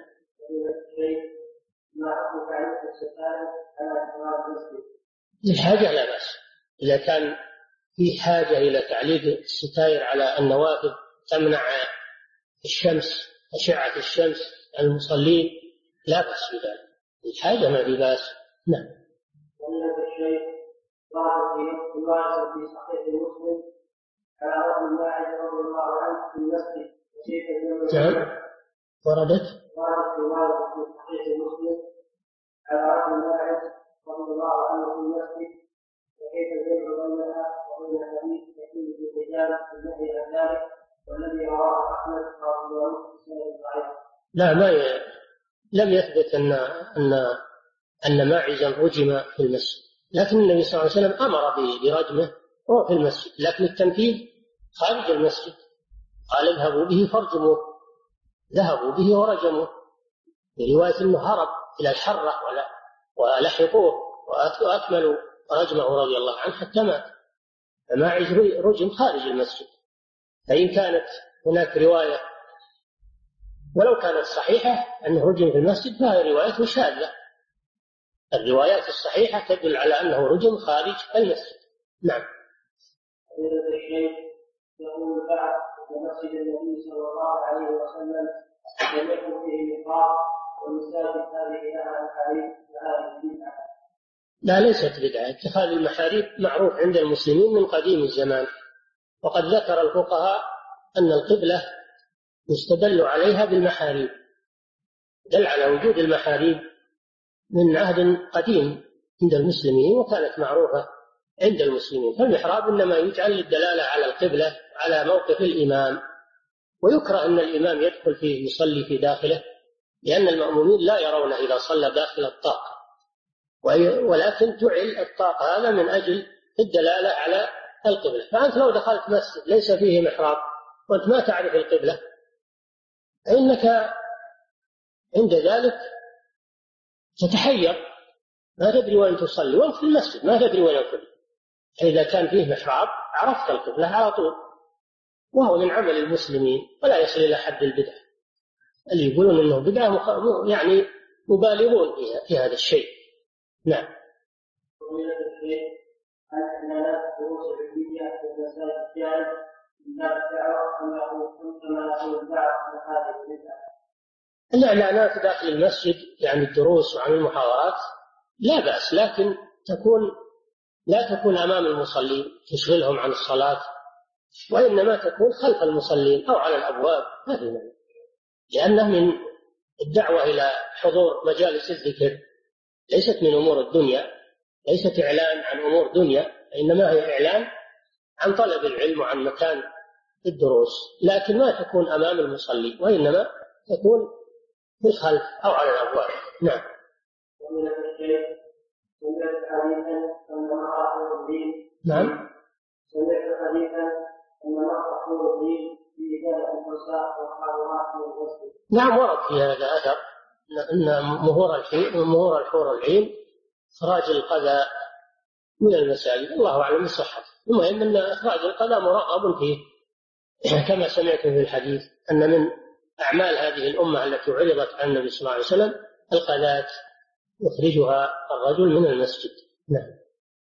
الحاجة لا بأس، إذا كان في حاجة إلى تعليق الستائر على النوافذ تمنع الشمس، أشعة الشمس عن المصلين، لا بأس بذلك، الحاجة ما في بأس. نعم. في صحيح مسلم على رجل واحد رضي الله عنه في المسجد وكيف نعم. وردت رواية في صحيح مسلم على رجل واحد رضي الله عنه في المسجد وكيف الجمع بينها وبين الحديث يكون في الرجال الذي عن ذلك والذي رواه أحمد رضي الله عنه في سنة ضعيف. لا، لم يثبت أن أن ماعزا رجم في المسجد، لكن النبي صلى الله عليه وسلم أمر برجمه وهو في المسجد، لكن التنفيذ خارج المسجد. قال اذهبوا به فارجموه، ذهبوا به ورجموه، في رواية أنه هرب إلى الحرة ولحقوه وأكملوا رجمه رضي الله عنه حتى مات. فماعز رجم خارج المسجد. فإن كانت هناك رواية ولو كانت صحيحة أنه رجم في المسجد فهي رواية شاذة. الروايات الصحيحة تدل على أنه رجم خارج المسجد. نعم. يقول بعد مسجد النبي صلى الله عليه وسلم لم يكن فيه مقام والمساجد هذه لها محاريب فهذه بدعة. لا، ليست بدعة. اتخاذ المحاريب معروف عند المسلمين من قديم الزمان، وقد ذكر الفقهاء أن القبلة يستدل عليها بالمحاريب، دل على وجود المحاريب من عهد قديم عند المسلمين وكانت معروفة عند المسلمين. فالمحراب إنما يجعل للدلالة على القبلة على موقف الإمام، ويكره أن الإمام يدخل فيه يصلي في داخله، لأن المأمومين لا يرونه إذا صلى داخل الطاق، ولكن جعل الطاق هذا من أجل الدلالة على القبلة. فأنت لو دخلت مسجد ليس فيه محراب وأنت ما تعرف القبلة فإنك عند ذلك تتحير، ما تدري وين تصلي، وانت في المسجد ما تدري وين القبلة. إذا كان فيه محراب عرفت القبلة على طول، وهو من عمل المسلمين ولا يصل إلى حد البدعة. اللي يقولون إنه بدعة يعني مبالغون في هذا الشيء. نعم. الإعلانات داخل المسجد يعني الدروس وعن المحاضرات لا بأس، لكن لا تكون أمام المصلين تشغلهم عن الصلاة، وإنما تكون خلف المصلين أو على الأبواب، ما في مانع، لأنه من الدعوة إلى حضور مجالس الذكر، ليست من أمور الدنيا، ليست إعلان عن أمور دنيا، إنما هي إعلان عن طلب العلم وعن مكان الدروس، لكن ما تكون أمام المصلي، وإنما تكون في الخلف أو على الأبواب. نعم. نعم. سمعت حديثا أن نصح حور الدين في إزالة الفساق والحاضرات من المسجد. نعم، ورد في هذا أثر أن مهور الحور العين إخراج القذى من المساجد، الله أعلم بصحته. المهم أن إخراج القذى مرغب فيه، كما سمعت في الحديث أن من أعمال هذه الأمة التي عرضت عن النبي صلى الله عليه وسلم القذاة يخرجها الرجل من المسجد. نعم.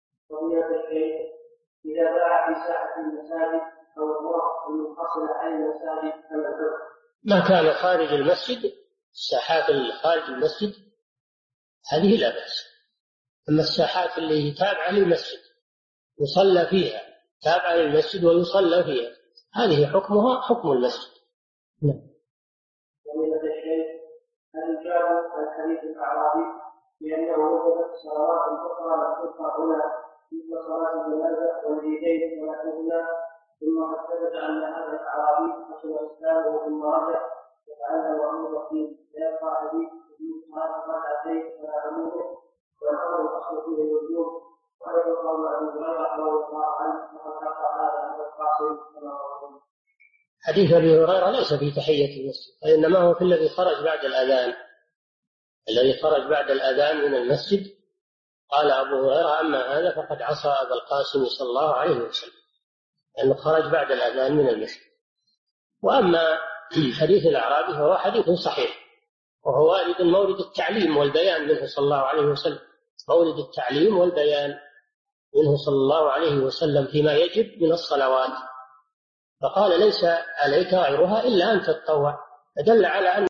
إذا باع في ساحة المساجد أو الوقت المنفصلة عن المساجد ما كان خارج المسجد، الساحات اللي خارج المسجد هذه لا بأس. أما الساحات اللي تابعة للمسجد يصلى فيها، تابعة للمسجد ويصلى فيها، هذه حكمها حكم المسجد. نعم. ومن الشيء أن جاءوا عن حديث الأعرابي لأنه وجدت صلوات أخرى لا ترفع هنا مثل صلاة الجنازة والعيدين ونحوهما، ثم قد ثبت أن هذا الأعرابي حصل إسلامه ثم رجع وتعلم أمور فيه، فيبقى حديث في صلاة ركعتين فلا أموره، والأمر الأصل فيه الوجوب، وأيضا قول أبي هريرة رضي الله عنه وقد حق هذا عند القاسم كما قال. حديث أبي هريرة ليس في تحية المسجد، وإنما هو في الذي خرج بعد الأذان، الذي خرج بعد الأذان من المسجد. قال أبو هريرة أما هذا فقد عصى أبا القاسم صلى الله عليه وسلم، لأنه خرج بعد الأذان من المسجد. وأما حديث الأعرابي فهو حديث صحيح، وهو وارد مورد التعليم والبيان منه صلى الله عليه وسلم، مورد التعليم والبيان منه صلى الله عليه وسلم فيما يجب من الصلوات، فقال ليس عليك غيرها إلا أن تتطوع، فدل على أن